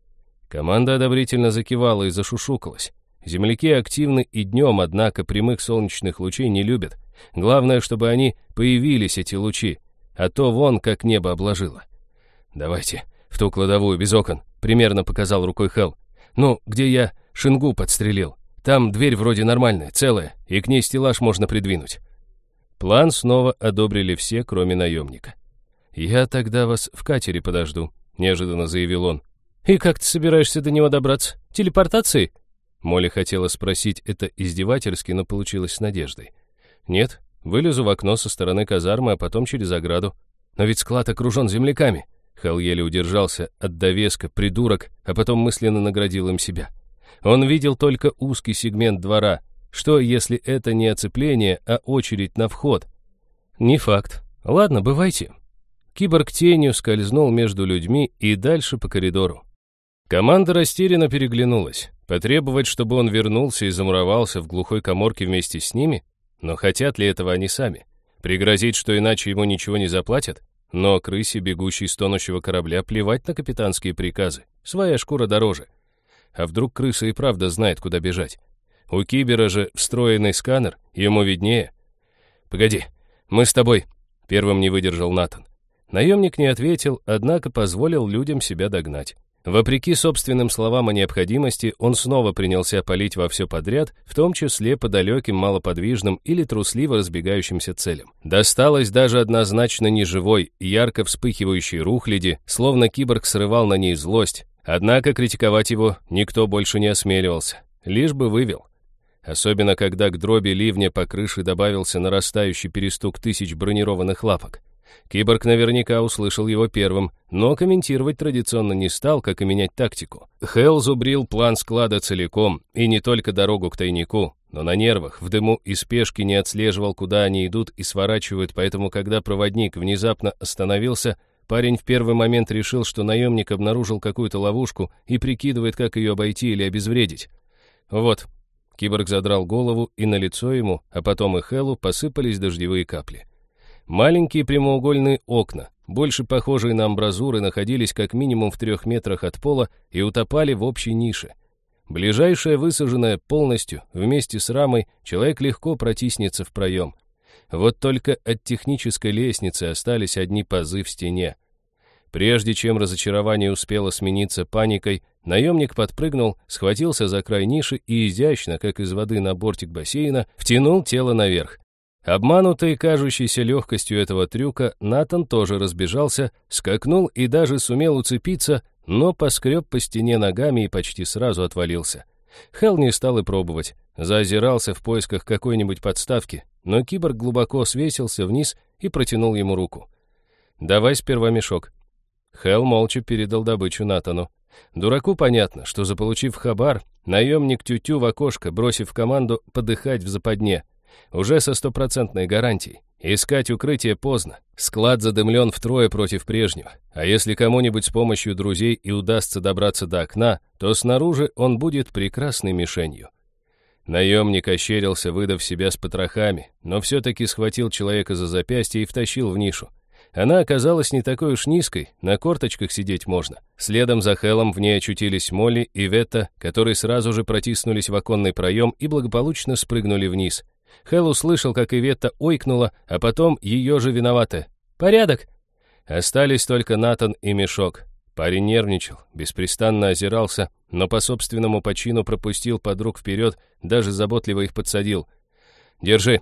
Команда одобрительно закивала и зашушукалась. Земляки активны и днем, однако прямых солнечных лучей не любят. Главное, чтобы они появились, эти лучи, а то вон как небо обложило. «Давайте в ту кладовую без окон», — примерно показал рукой Хелл. «Ну, где я шингу подстрелил. Там дверь вроде нормальная, целая, и к ней стеллаж можно придвинуть». План снова одобрили все, кроме наемника. «Я тогда вас в катере подожду», — неожиданно заявил он. «И как ты собираешься до него добраться? Телепортацией?» Молли хотела спросить это издевательски, но получилось с надеждой. «Нет, вылезу в окно со стороны казармы, а потом через ограду. Но ведь склад окружен земляками». Хелл еле удержался от довеска «придурок», а потом мысленно наградил им себя. Он видел только узкий сегмент двора. Что, если это не оцепление, а очередь на вход? Не факт. Ладно, бывайте. Киборг тенью скользнул между людьми и дальше по коридору. Команда растерянно переглянулась. Потребовать, чтобы он вернулся и замуровался в глухой каморке вместе с ними? Но хотят ли этого они сами? Пригрозить, что иначе ему ничего не заплатят? Но крысе, бегущей с тонущего корабля, плевать на капитанские приказы. Своя шкура дороже. А вдруг крыса и правда знает, куда бежать? У Кибера же встроенный сканер, ему виднее. «Погоди, мы с тобой», — первым не выдержал Натан. Наемник не ответил, однако позволил людям себя догнать. Вопреки собственным словам о необходимости, он снова принялся палить во все подряд, в том числе по далеким, малоподвижным или трусливо разбегающимся целям. Досталось даже однозначно неживой, ярко вспыхивающей рухляди, словно киборг срывал на ней злость. Однако критиковать его никто больше не осмеливался, лишь бы вывел. Особенно, когда к дроби ливня по крыше добавился нарастающий перестук тысяч бронированных лапок. Киборг наверняка услышал его первым, но комментировать традиционно не стал, как и менять тактику. Хелл зубрил план склада целиком, и не только дорогу к тайнику, но на нервах, в дыму и спешке не отслеживал, куда они идут и сворачивают, поэтому, когда проводник внезапно остановился, парень в первый момент решил, что наемник обнаружил какую-то ловушку и прикидывает, как ее обойти или обезвредить. Вот, киборг задрал голову, и на лицо ему, а потом и Хеллу, посыпались дождевые капли. Маленькие прямоугольные окна, больше похожие на амбразуры, находились как минимум в трех метрах от пола и утопали в общей нише. Ближайшая, высаженная полностью, вместе с рамой, человек легко протиснется в проем. Вот только от технической лестницы остались одни пазы в стене. Прежде чем разочарование успело смениться паникой, наемник подпрыгнул, схватился за край ниши и изящно, как из воды на бортик бассейна, втянул тело наверх. Обманутый кажущейся легкостью этого трюка, Натан тоже разбежался, скакнул и даже сумел уцепиться, но поскреб по стене ногами и почти сразу отвалился. Хелл не стал и пробовать, заозирался в поисках какой-нибудь подставки, но киборг глубоко свесился вниз и протянул ему руку. «Давай сперва мешок». Хелл молча передал добычу Натану. Дураку понятно, что, заполучив хабар, наемник тю-тю в окошко, бросив команду подыхать в западне. Уже со стопроцентной гарантией. Искать укрытие поздно. Склад задымлен втрое против прежнего. А если кому-нибудь с помощью друзей и удастся добраться до окна, то снаружи он будет прекрасной мишенью. Наемник ощерился, выдав себя с потрохами, но все-таки схватил человека за запястье и втащил в нишу. Она оказалась не такой уж низкой, на корточках сидеть можно. Следом за Хеллом в ней очутились Молли и Ветта, которые сразу же протиснулись в оконный проем и благополучно спрыгнули вниз. Хелл услышал, как Иветта ойкнула, а потом ее же виновата. «Порядок!» Остались только Натан и мешок. Парень нервничал, беспрестанно озирался, но по собственному почину пропустил подруг вперед, даже заботливо их подсадил. «Держи!»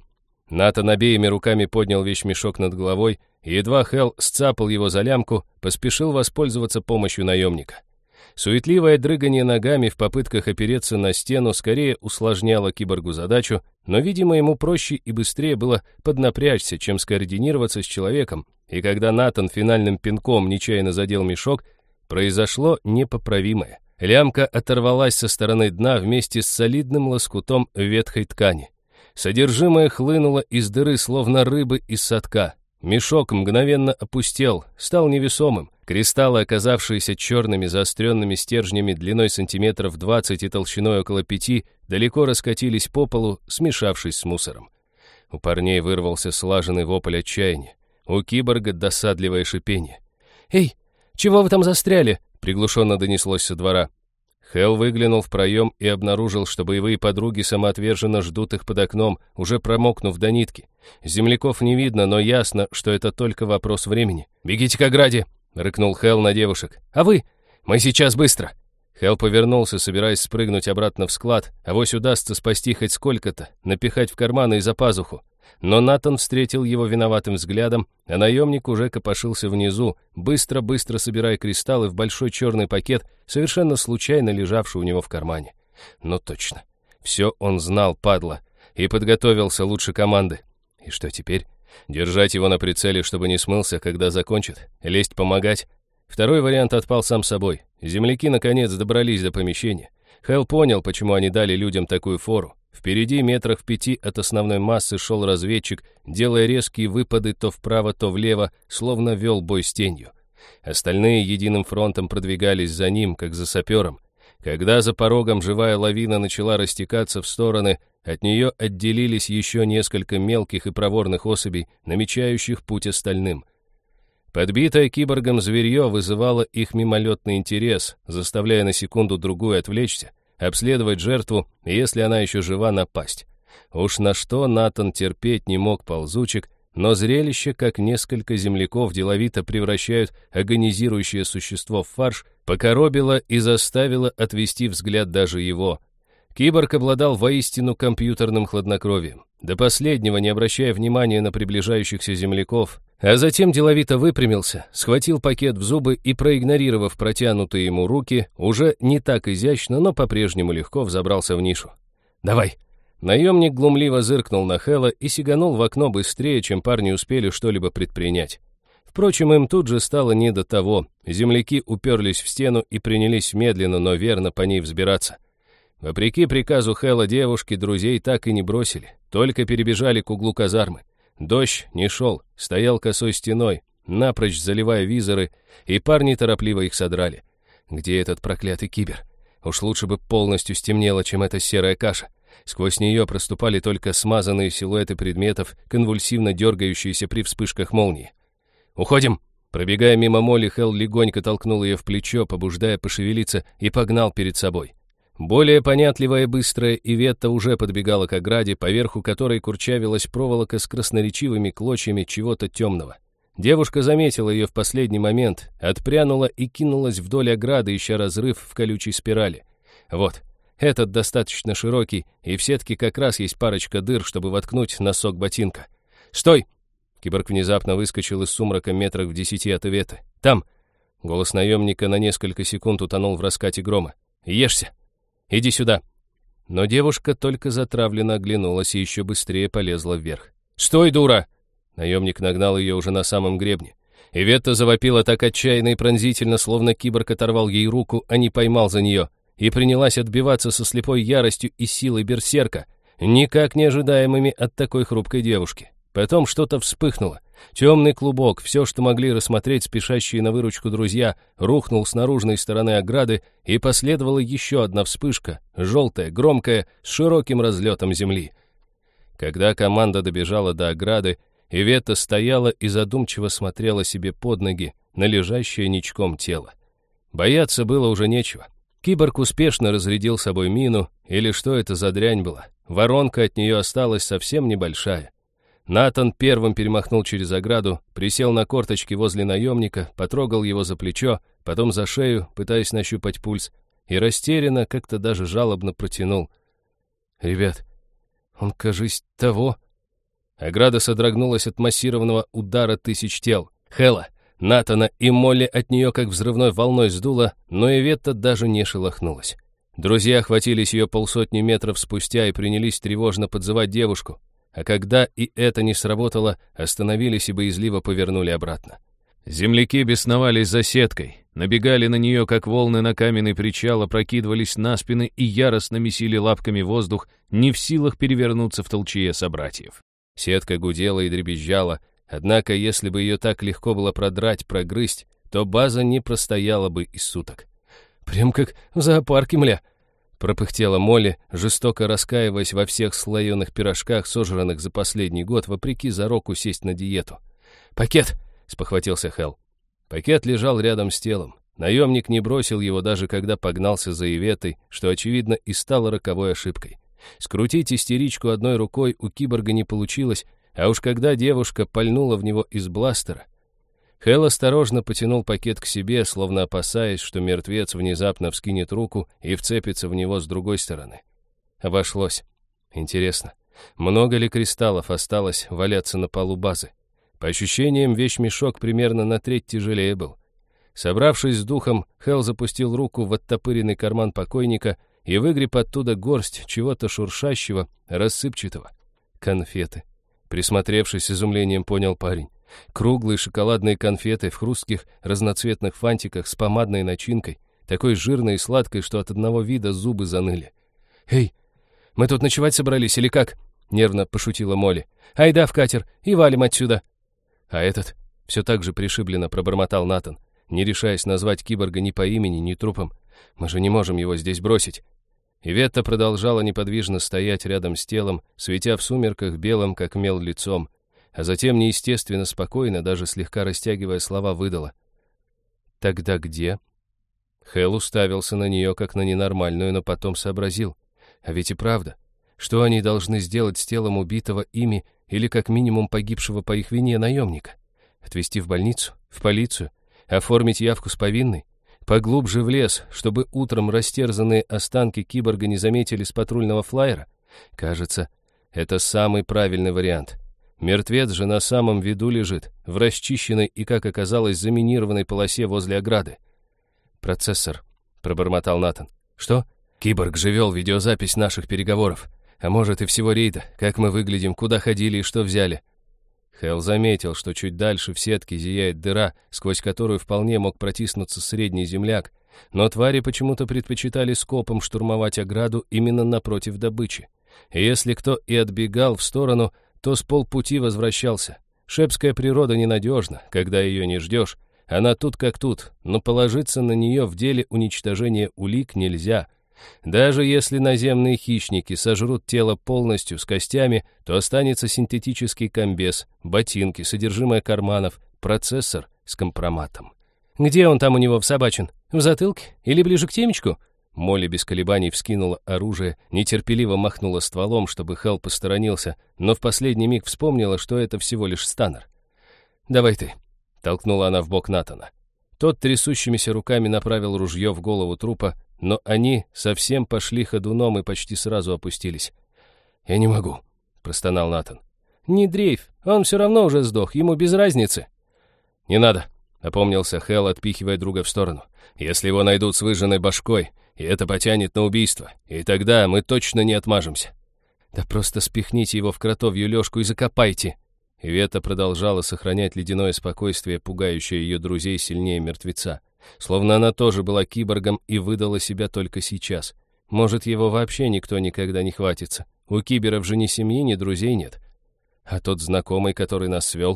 Натан обеими руками поднял вещмешок над головой, и едва Хелл сцапал его за лямку, поспешил воспользоваться помощью наемника. Суетливое дрыгание ногами в попытках опереться на стену скорее усложняло киборгу задачу, но, видимо, ему проще и быстрее было поднапрячься, чем скоординироваться с человеком, и когда Натан финальным пинком нечаянно задел мешок, произошло непоправимое. Лямка оторвалась со стороны дна вместе с солидным лоскутом ветхой ткани. Содержимое хлынуло из дыры, словно рыбы из садка. Мешок мгновенно опустел, стал невесомым. Кристаллы, оказавшиеся черными заостренными стержнями длиной сантиметров двадцать и толщиной около пяти, далеко раскатились по полу, смешавшись с мусором. У парней вырвался слаженный вопль отчаяния. У киборга досадливое шипение. «Эй, чего вы там застряли?» — приглушенно донеслось со двора. Хелл выглянул в проем и обнаружил, что боевые подруги самоотверженно ждут их под окном, уже промокнув до нитки. Земляков не видно, но ясно, что это только вопрос времени. «Бегите к ограде!» — рыкнул Хелл на девушек. «А вы? Мы сейчас быстро!» Хелл повернулся, собираясь спрыгнуть обратно в склад, авось удастся спасти хоть сколько-то, напихать в карманы и за пазуху. Но Натан встретил его виноватым взглядом, а наемник уже копошился внизу, быстро-быстро собирая кристаллы в большой черный пакет, совершенно случайно лежавший у него в кармане. Но точно. Все он знал, падла, и подготовился лучше команды. И что теперь? Держать его на прицеле, чтобы не смылся, когда закончит? Лезть помогать? Второй вариант отпал сам собой. Земляки наконец добрались до помещения. Хелл понял, почему они дали людям такую фору. Впереди, метрах в пяти от основной массы, шел разведчик, делая резкие выпады то вправо, то влево, словно вел бой с тенью. Остальные единым фронтом продвигались за ним, как за сапером. Когда за порогом живая лавина начала растекаться в стороны, от нее отделились еще несколько мелких и проворных особей, намечающих путь остальным. Подбитое киборгом зверье вызывало их мимолетный интерес, заставляя на секунду-другую отвлечься, обследовать жертву, если она еще жива, напасть. Уж на что Натан терпеть не мог ползучек, но зрелище, как несколько земляков деловито превращают агонизирующее существо в фарш, покоробило и заставило отвести взгляд даже его. Киборг обладал воистину компьютерным хладнокровием, до последнего не обращая внимания на приближающихся земляков, а затем деловито выпрямился, схватил пакет в зубы и, проигнорировав протянутые ему руки, уже не так изящно, но по-прежнему легко взобрался в нишу. «Давай!» Наемник глумливо зыркнул на Хэлла и сиганул в окно быстрее, чем парни успели что-либо предпринять. Впрочем, им тут же стало не до того. Земляки уперлись в стену и принялись медленно, но верно по ней взбираться. Вопреки приказу Хэлла девушки друзей так и не бросили, только перебежали к углу казармы. Дождь не шел, стоял косой стеной, напрочь заливая визоры, и парни торопливо их содрали. Где этот проклятый кибер? Уж лучше бы полностью стемнело, чем эта серая каша. Сквозь нее проступали только смазанные силуэты предметов, конвульсивно дергающиеся при вспышках молнии. «Уходим!» Пробегая мимо Молли, Хелл легонько толкнул ее в плечо, побуждая пошевелиться, и погнал перед собой. Более понятливая и быстрая Иветта уже подбегала к ограде, поверху которой курчавилась проволока с красноречивыми клочьями чего-то темного. Девушка заметила ее в последний момент, отпрянула и кинулась вдоль ограды, ища разрыв в колючей спирали. Вот, этот достаточно широкий, и в сетке как раз есть парочка дыр, чтобы воткнуть носок ботинка. «Стой!» Киборг внезапно выскочил из сумрака метрах в десяти от Иветты. «Там!» Голос наемника на несколько секунд утонул в раскате грома. «Ешься! Иди сюда!» Но девушка только затравленно оглянулась и еще быстрее полезла вверх. «Стой, дура!» Наемник нагнал ее уже на самом гребне. Иветта завопила так отчаянно и пронзительно, словно киборг оторвал ей руку, а не поймал за нее, и принялась отбиваться со слепой яростью и силой берсерка, никак не ожидаемыми от такой хрупкой девушки. Потом что-то вспыхнуло. Темный клубок, все, что могли рассмотреть спешащие на выручку друзья, рухнул с наружной стороны ограды, и последовала еще одна вспышка, желтая, громкая, с широким разлетом земли. Когда команда добежала до ограды, Иветта стояла и задумчиво смотрела себе под ноги на лежащее ничком тело. Бояться было уже нечего. Киборг успешно разрядил собой мину, или что это за дрянь была. Воронка от нее осталась совсем небольшая. Натан первым перемахнул через ограду, присел на корточки возле наемника, потрогал его за плечо, потом за шею, пытаясь нащупать пульс, и растерянно, как-то даже жалобно протянул. «Ребят, он, кажись, того...» Ограда содрогнулась от массированного удара тысяч тел. Хэлла, Натана и Молли от нее как взрывной волной сдуло, но Иветта даже не шелохнулась. Друзья охватились ее полсотни метров спустя и принялись тревожно подзывать девушку. А когда и это не сработало, остановились и боязливо повернули обратно. Земляки бесновались за сеткой, набегали на нее, как волны на каменный причал, опрокидывались на спины и яростно месили лапками воздух, не в силах перевернуться в толчее собратьев. Сетка гудела и дребезжала, однако если бы ее так легко было продрать, прогрызть, то база не простояла бы и суток. «Прям как в зоопарке, мля!» — пропыхтела Молли, жестоко раскаиваясь во всех слоеных пирожках, сожранных за последний год, вопреки зароку сесть на диету. «Пакет!» — спохватился Хэл. Пакет лежал рядом с телом. Наемник не бросил его, даже когда погнался за Иветтой, что, очевидно, и стало роковой ошибкой. Скрутить истеричку одной рукой у киборга не получилось, а уж когда девушка пальнула в него из бластера. Хэл осторожно потянул пакет к себе, словно опасаясь, что мертвец внезапно вскинет руку и вцепится в него с другой стороны. Обошлось. Интересно, много ли кристаллов осталось валяться на полу базы? По ощущениям, вещмешок примерно на треть тяжелее был. Собравшись с духом, Хэл запустил руку в оттопыренный карман покойника и выгреб оттуда горсть чего-то шуршащего, рассыпчатого. Конфеты. Присмотревшись с изумлением, понял парень. Круглые шоколадные конфеты в хрустких разноцветных фантиках с помадной начинкой, такой жирной и сладкой, что от одного вида зубы заныли. «Эй, мы тут ночевать собрались или как?» — нервно пошутила Молли. «Айда в катер и валим отсюда!» «А этот?» — все так же пришибленно пробормотал Натан, не решаясь назвать киборга ни по имени, ни трупом. «Мы же не можем его здесь бросить!» Иветта продолжала неподвижно стоять рядом с телом, светя в сумерках белым, как мел, лицом, а затем неестественно спокойно, даже слегка растягивая слова, выдала. «Тогда где?» Хэл уставился на нее, как на ненормальную, но потом сообразил. А ведь и правда, что они должны сделать с телом убитого ими или как минимум погибшего по их вине наемника? Отвезти в больницу? В полицию? Оформить явку с повинной? Поглубже в лес, чтобы утром растерзанные останки киборга не заметили с патрульного флайера? Кажется, это самый правильный вариант. Мертвец же на самом виду лежит, в расчищенной и, как оказалось, заминированной полосе возле ограды. «Процессор», — пробормотал Натан. «Что?» «Киборг же вел видеозапись наших переговоров. А может, и всего рейда, как мы выглядим, куда ходили и что взяли». Хэл заметил, что чуть дальше в сетке зияет дыра, сквозь которую вполне мог протиснуться средний земляк, но твари почему-то предпочитали скопом штурмовать ограду именно напротив добычи. И если кто и отбегал в сторону, то с полпути возвращался. Шепская природа ненадежна, когда ее не ждешь. Она тут как тут, но положиться на нее в деле уничтожения улик нельзя. Даже если наземные хищники сожрут тело полностью с костями, то останется синтетический комбез, ботинки, содержимое карманов, процессор с компроматом. «Где он там у него всобачен? В затылке? Или ближе к темечку?» Молли без колебаний вскинула оружие, нетерпеливо махнула стволом, чтобы Хэл посторонился, но в последний миг вспомнила, что это всего лишь станер. «Давай ты», — толкнула она в бок Натана. Тот трясущимися руками направил ружье в голову трупа, но они совсем пошли ходуном и почти сразу опустились. «Я не могу», — простонал Натан. «Не дрейф, он все равно уже сдох, ему без разницы». «Не надо», — опомнился Хэл, отпихивая друга в сторону. «Если его найдут с выжженной башкой, и это потянет на убийство, и тогда мы точно не отмажемся». «Да просто спихните его в кротовью лёжку и закопайте». Ивета продолжала сохранять ледяное спокойствие, пугающее ее друзей сильнее мертвеца. Словно она тоже была киборгом и выдала себя только сейчас. Может, его вообще никто никогда не хватится. У киберов же ни семьи, ни друзей нет. А тот знакомый, который нас свел,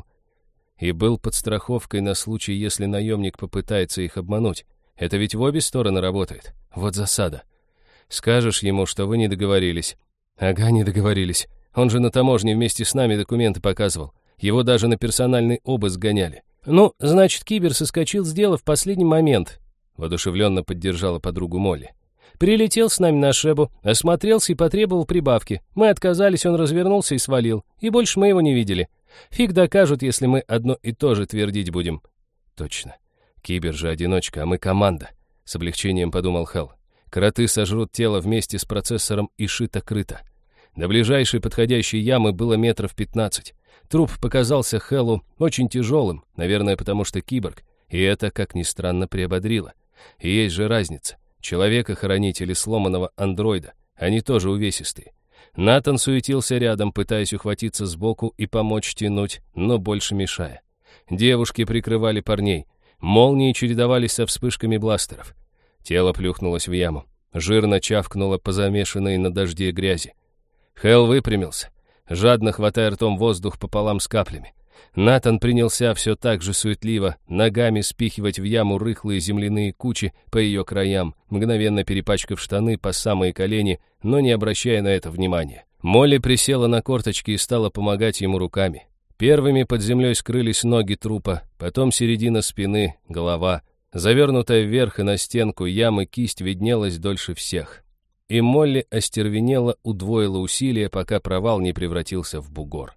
и был подстраховкой на случай, если наемник попытается их обмануть. Это ведь в обе стороны работает. Вот засада. Скажешь ему, что вы не договорились. Ага, не договорились. Он же на таможне вместе с нами документы показывал. Его даже на персональный обыск гоняли. «Ну, значит, кибер соскочил с дела в последний момент», — воодушевленно поддержала подругу Молли. «Прилетел с нами на Шебу, осмотрелся и потребовал прибавки. Мы отказались, он развернулся и свалил. И больше мы его не видели. Фиг докажут, если мы одно и то же твердить будем». «Точно. Кибер же одиночка, а мы команда», — с облегчением подумал Хэл. «Кроты сожрут тело вместе с процессором и шито-крыто. До ближайшей подходящей ямы было метров пятнадцать. Труп показался Хеллу очень тяжелым, наверное, потому что киборг, и это, как ни странно, приободрило. И есть же разница. Человека хоронить или сломанного андроида. Они тоже увесистые. Натан суетился рядом, пытаясь ухватиться сбоку и помочь тянуть, но больше мешая. Девушки прикрывали парней. Молнии чередовались со вспышками бластеров. Тело плюхнулось в яму. Жирно чавкнуло по замешанной на дожде грязи. Хелл выпрямился, жадно хватая ртом воздух пополам с каплями. Натан принялся все так же суетливо ногами спихивать в яму рыхлые земляные кучи по ее краям, мгновенно перепачкав штаны по самые колени, но не обращая на это внимания. Молли присела на корточки и стала помогать ему руками. Первыми под землей скрылись ноги трупа, потом середина спины, голова. Завернутая вверх и на стенку ямы кисть виднелась дольше всех. И Молли остервенело удвоила усилия, пока провал не превратился в бугор.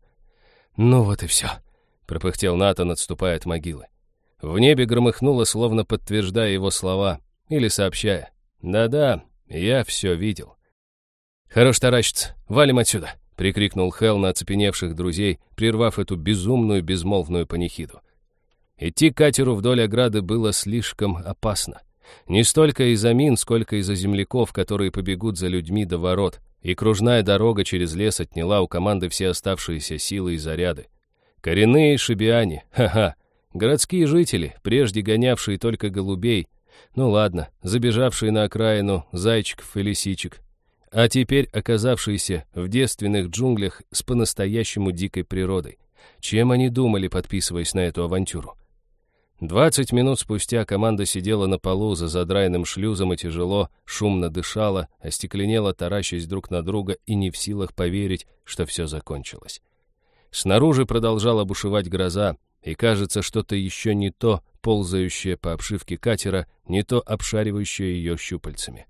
«Ну вот и все», — пропыхтел Натан, отступая от могилы. В небе громыхнуло, словно подтверждая его слова, или сообщая: «Да-да, я все видел». «Хорош таращиться, валим отсюда», — прикрикнул Хелл на оцепеневших друзей, прервав эту безумную безмолвную панихиду. Идти к катеру вдоль ограды было слишком опасно. Не столько из-за мин, сколько из-за земляков, которые побегут за людьми до ворот, и кружная дорога через лес отняла у команды все оставшиеся силы и заряды. Коренные шибиане, ха-ха, городские жители, прежде гонявшие только голубей, ну ладно, забежавшие на окраину зайчиков и лисичек, а теперь оказавшиеся в девственных джунглях с по-настоящему дикой природой. Чем они думали, подписываясь на эту авантюру? Двадцать минут спустя команда сидела на полу за задраенным шлюзом и тяжело, шумно дышала, остекленела, таращась друг на друга и не в силах поверить, что все закончилось. Снаружи продолжала бушевать гроза, и кажется, что-то еще не то, ползающее по обшивке катера, не то обшаривающее ее щупальцами.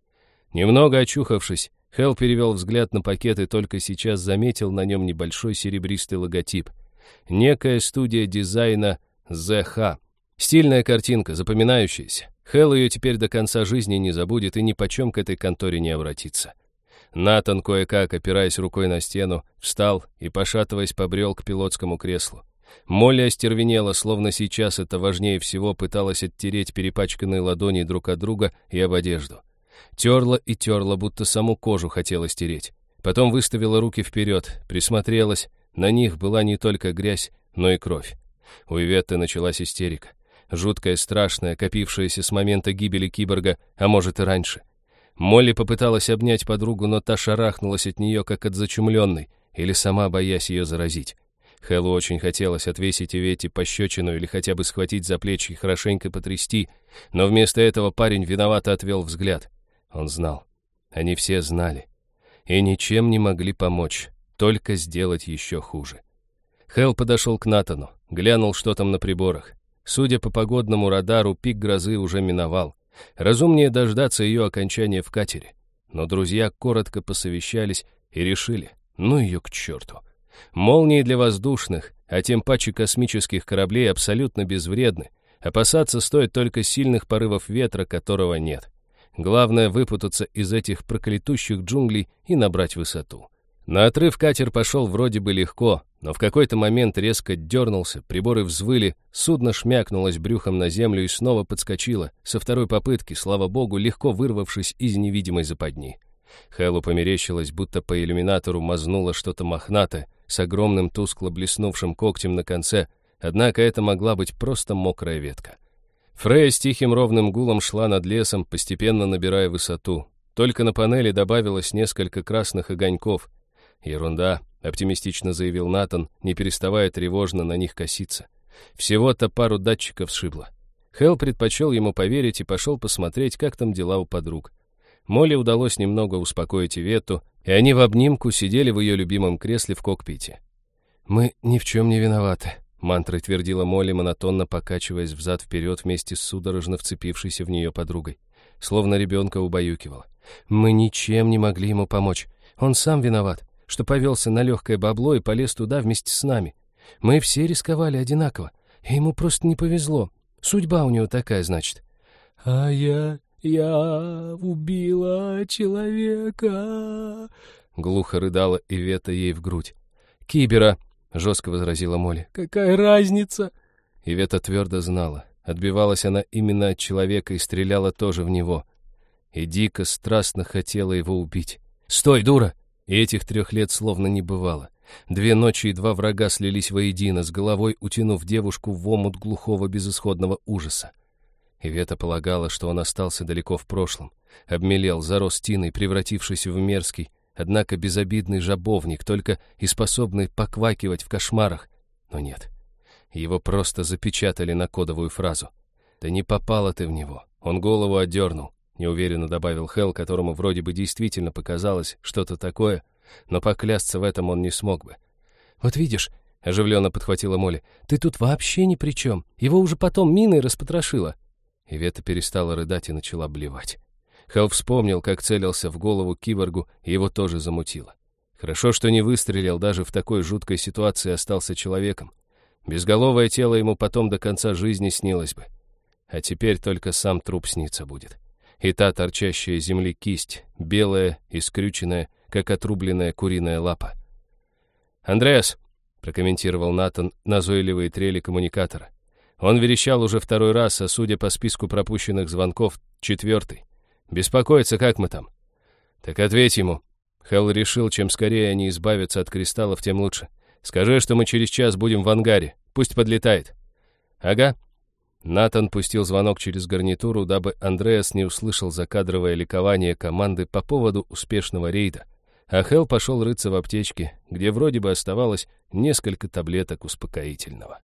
Немного очухавшись, Хелл перевел взгляд на пакет и только сейчас заметил на нем небольшой серебристый логотип. Некая студия дизайна зэ ха. Стильная картинка, запоминающаяся. Хелл ее теперь до конца жизни не забудет и ни почем к этой конторе не обратится. Натан, кое-как, опираясь рукой на стену, встал и, пошатываясь, побрел к пилотскому креслу. Молли остервенела, словно сейчас это важнее всего, пыталась оттереть перепачканные ладони друг от друга и об одежду. Терла и терла, будто саму кожу хотела стереть. Потом выставила руки вперед, присмотрелась. На них была не только грязь, но и кровь. У Иветты началась истерика. Жуткая, страшная, копившаяся с момента гибели киборга, а может и раньше. Молли попыталась обнять подругу, но та шарахнулась от нее, как от зачумленной, или сама боясь ее заразить. Хеллу очень хотелось отвесить Иветте пощечину или хотя бы схватить за плечи и хорошенько потрясти, но вместо этого парень виновато отвел взгляд. Он знал. Они все знали. И ничем не могли помочь, только сделать еще хуже. Хелл подошел к Натану, глянул, что там на приборах. Судя по погодному радару, пик грозы уже миновал. Разумнее дождаться ее окончания в катере. Но друзья коротко посовещались и решили: ну ее к черту. Молнии для воздушных, а тем паче космических кораблей абсолютно безвредны. Опасаться стоит только сильных порывов ветра, которого нет. Главное выпутаться из этих проклятущих джунглей и набрать высоту. На отрыв катер пошел вроде бы легко, но в какой-то момент резко дернулся, приборы взвыли, судно шмякнулось брюхом на землю и снова подскочило, со второй попытки, слава богу, легко вырвавшись из невидимой западни. Хеллу померещилось, будто по иллюминатору мазнуло что-то мохнатое, с огромным тускло блеснувшим когтем на конце, однако это могла быть просто мокрая ветка. Фрея с тихим ровным гулом шла над лесом, постепенно набирая высоту. Только на панели добавилось несколько красных огоньков. «Ерунда», — оптимистично заявил Натан, не переставая тревожно на них коситься. Всего-то пару датчиков сшибло. Хелл предпочел ему поверить и пошел посмотреть, как там дела у подруг. Молли удалось немного успокоить Иветту, и они в обнимку сидели в ее любимом кресле в кокпите. «Мы ни в чем не виноваты», — мантрой твердила Молли, монотонно покачиваясь взад-вперед вместе с судорожно вцепившейся в нее подругой. Словно ребенка убаюкивала. «Мы ничем не могли ему помочь. Он сам виноват, что повелся на легкое бабло и полез туда вместе с нами. Мы все рисковали одинаково, и ему просто не повезло. Судьба у него такая, значит». «А я... я убила человека», — глухо рыдала Ивета ей в грудь. «Кибера!» — жестко возразила Молли. «Какая разница?» Ивета твердо знала. Отбивалась она именно от человека и стреляла тоже в него. И дико, страстно хотела его убить. «Стой, дура!» И этих трех лет словно не бывало. Две ночи и два врага слились воедино, с головой утянув девушку в омут глухого безысходного ужаса. Ивета полагала, что он остался далеко в прошлом. Обмелел, зарос тиной, превратившись в мерзкий, однако безобидный жабовник, только и способный поквакивать в кошмарах. Но нет. Его просто запечатали на кодовую фразу. «Да не попала ты в него». Он голову отдернул, неуверенно добавил Хелл, которому вроде бы действительно показалось что-то такое, но поклясться в этом он не смог бы. «Вот видишь», — оживленно подхватила Молли, — «ты тут вообще ни при чем. Его уже потом миной распотрошила». Ивета перестала рыдать и начала блевать. Хелл вспомнил, как целился в голову киборгу, и его тоже замутило. Хорошо, что не выстрелил, даже в такой жуткой ситуации остался человеком. Безголовое тело ему потом до конца жизни снилось бы. А теперь только сам труп снится будет. И та торчащая из земли кисть, белая и скрюченная, как отрубленная куриная лапа. «Андреас», — прокомментировал Натан назойливые трели коммуникатора. Он верещал уже второй раз, а судя по списку пропущенных звонков, четвертый. «Беспокоится, как мы там?» «Так ответь ему». Хелл решил, чем скорее они избавятся от кристаллов, тем лучше. «Скажи, что мы через час будем в ангаре. Пусть подлетает». «Ага». Натан пустил звонок через гарнитуру, дабы Андреас не услышал закадровое ликование команды по поводу успешного рейда. А Хелл пошел рыться в аптечке, где вроде бы оставалось несколько таблеток успокоительного.